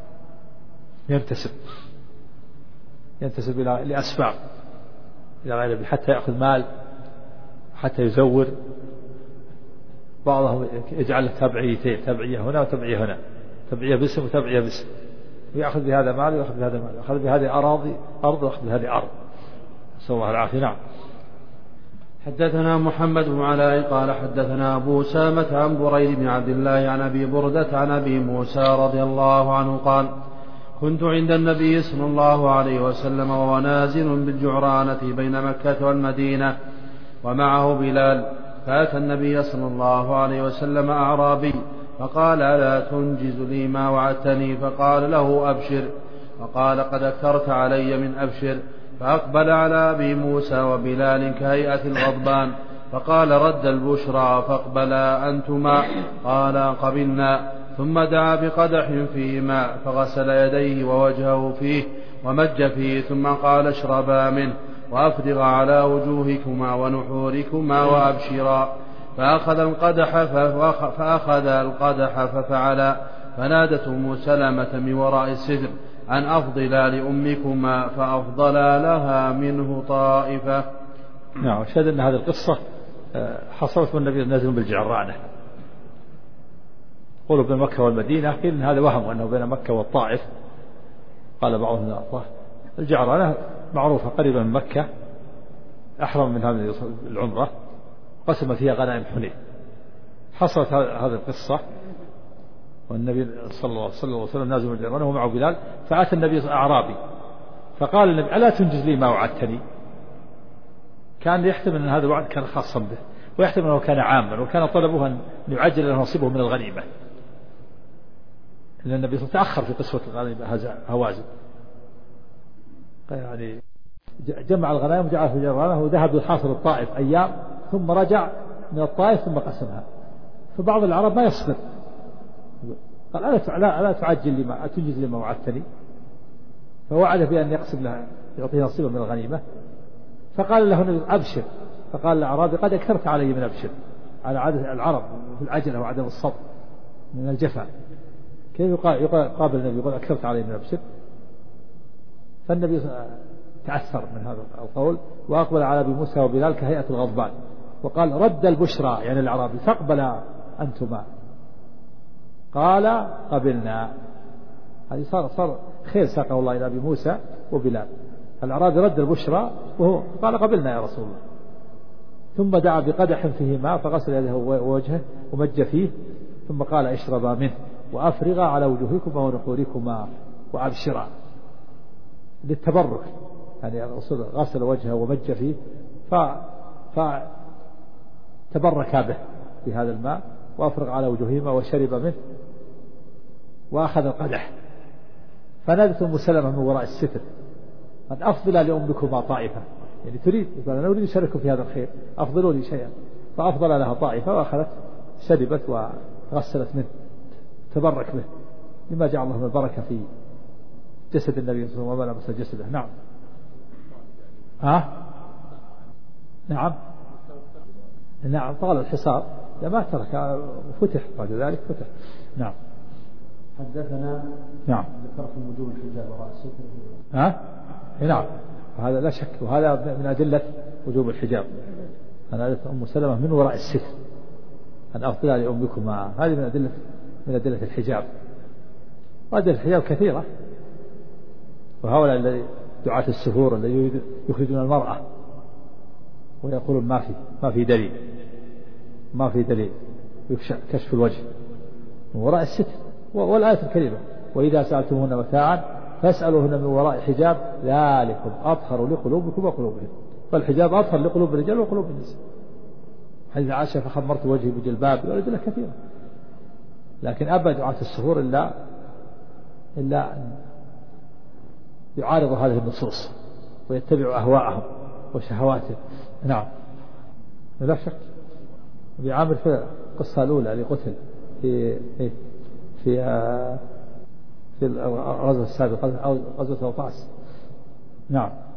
ينتسب إلى لأسباب إلى غير أبيه حتى يأخذ مال، حتى يزور. بعضهم يجعل له تبعيتين، تبعية هنا وتبعية هنا، تبعية باسم وتبعية باسم، ويأخذ بهذا مال ويأخذ بهذا مال، يأخذ بهذه أرض ويأخذ بهذه أرض، نسأل الله العافية. نعم. حدثنا محمد بن علاء قال حدثنا أبو أسامة عن بريد بن عبد الله عن أبي بردة عن أبي موسى رضي الله عنه قال كنت عند النبي صلى الله عليه وسلم وهو نازل بالجعرانة بين مكة والمدينة ومعه بلال، فأتى النبي صلى الله عليه وسلم أعرابي فقال ألا تنجز لي ما وعدتني؟ فقال له أبشر، فقال قد أكثرت علي من أبشر. فأقبل على أبي موسى وبلال كهيئة الغضبان فقال رد البشرى فاقبلا أنتما؟ قال قبلنا. ثم دعا بقدح فيه ماء فغسل يديه ووجهه فيه ومج فيه، ثم قال اشربا منه وأفرغ على وجوهكما ونحوركما وأبشرا. فأخذ القدح ففعلا، فنادت أم سلمة من وراء الستر أن أفضلا لأمكما فأفضلا لها منه طائفة. نعم. شهد أن هذه القصة حصلت والنبي نازل بالجعرانة، قولوا بين مكة والمدينة، قيل إن هذا وهم أنه بين مكة والطائف، قال بعضهم الجعرانة معروفة قريبة من مكة، أحرم من هذه العمرة، قسم فيها غنائم حنين. حصلت هذه القصة والنبي صلى الله عليه وسلم نازل من الجعرانة ومعه بلال، فأتى النبي أعرابي فقال النبي ألا تنجز لي ما وعدتني؟ كان يحتمل أن هذا الوعد كان خاصا به، ويحتمل أنه كان عاما، وكان طلبه أن يعجل له نصيبه من الغنيمة، لأن النبي صلى الله عليه وسلم تأخر في قسوة الغنيمة هوازن، يعني جمع الغنائم وجعل في الجعرانة وذهب لحاصر الطائف أيام ثم رجع من الطائف ثم قسمها. فبعض العرب ما يصبر، قال ألا تعجل لي ما تنجز لي ما وعدتني؟ فوعده بأن يقسم لها يعطيه نصيبا من الغنيمة. فقال له النبي أبشر، فقال الأعرابي قد أكثرت علي من أبشر، على عادة العرب في العجلة وعدم الصبر من الجفا، كيف يقابل النبي يقول أكثرت علي من أبشر؟ فالنبي تأثر من هذا القول وأقبل على أبي موسى وبلال كهيئة الغضبان وقال رد البشرى يعني الأعرابي تقبل أنتما؟ قال قبلنا. هذه صار خير ساقه الله إلى أبي موسى وبلال. الأعرابي رد البشرى وهو قال قبلنا يا رسول الله، ثم دعا بقدح فيه ماء فغسل يده ووجهه ومج فيه ثم قال اشربا منه وأفرغا على وجوهكما ونحوركما وأبشرا للتبرك، يعني الرسول غسل وجهه ومج فيه فتبرك به بهذا الماء وأفرغ على وجوههما وشرب منه وأخذ القدح. فنادت أم سلمة من وراء الستر قد أفضل لأمكما طائفة، يعني تريد أنا أريد أشارككم في هذا الخير أفضلوا لي شيئا، فأفضل لها طائفة وأخذت شربت وغسلت منه تبرك به لما جعل الله من البركة في جسد النبي صلى الله عليه وسلم وملأ جسده. نعم نعم طال الحصار لما ترك فتح بعد ذلك فتح. نعم حدثنا نعم ذكرتم وجوب الحجاب وراء الستر. نعم وهذا لا شك، وهذا من أدلة وجوب الحجاب. أنا أم سلمة من وراء الستر أن أفضل لأمكما، هذه من أدلة الحجاب. وأدلة الحجاب كثيرة، وهؤلاء الذي دعاة السفور الذي يخرجون المرأة ويقولون ما في دليل كشف الوجه من وراء الستر. والآية الكريمة وإذا سألتموهن متاعا فاسألوهن من وراء حجاب ذلكم أطهر لقلوبكم وقلوبهم، فالحجاب أطهر لقلوب الرجال وقلوب النساء. حديث عائشة فخمرت وجهي بجلباب والأدلة كثيرة، لكن أبى دعاة السفور إلا أن يعارض هذه النصوص ويتبع أهواءهم وشهواتهم. نعم لا شك. أبي عامر في القصة الأولى اللي قتل في الغزوة السابقة أو غزوة أوطاس. نعم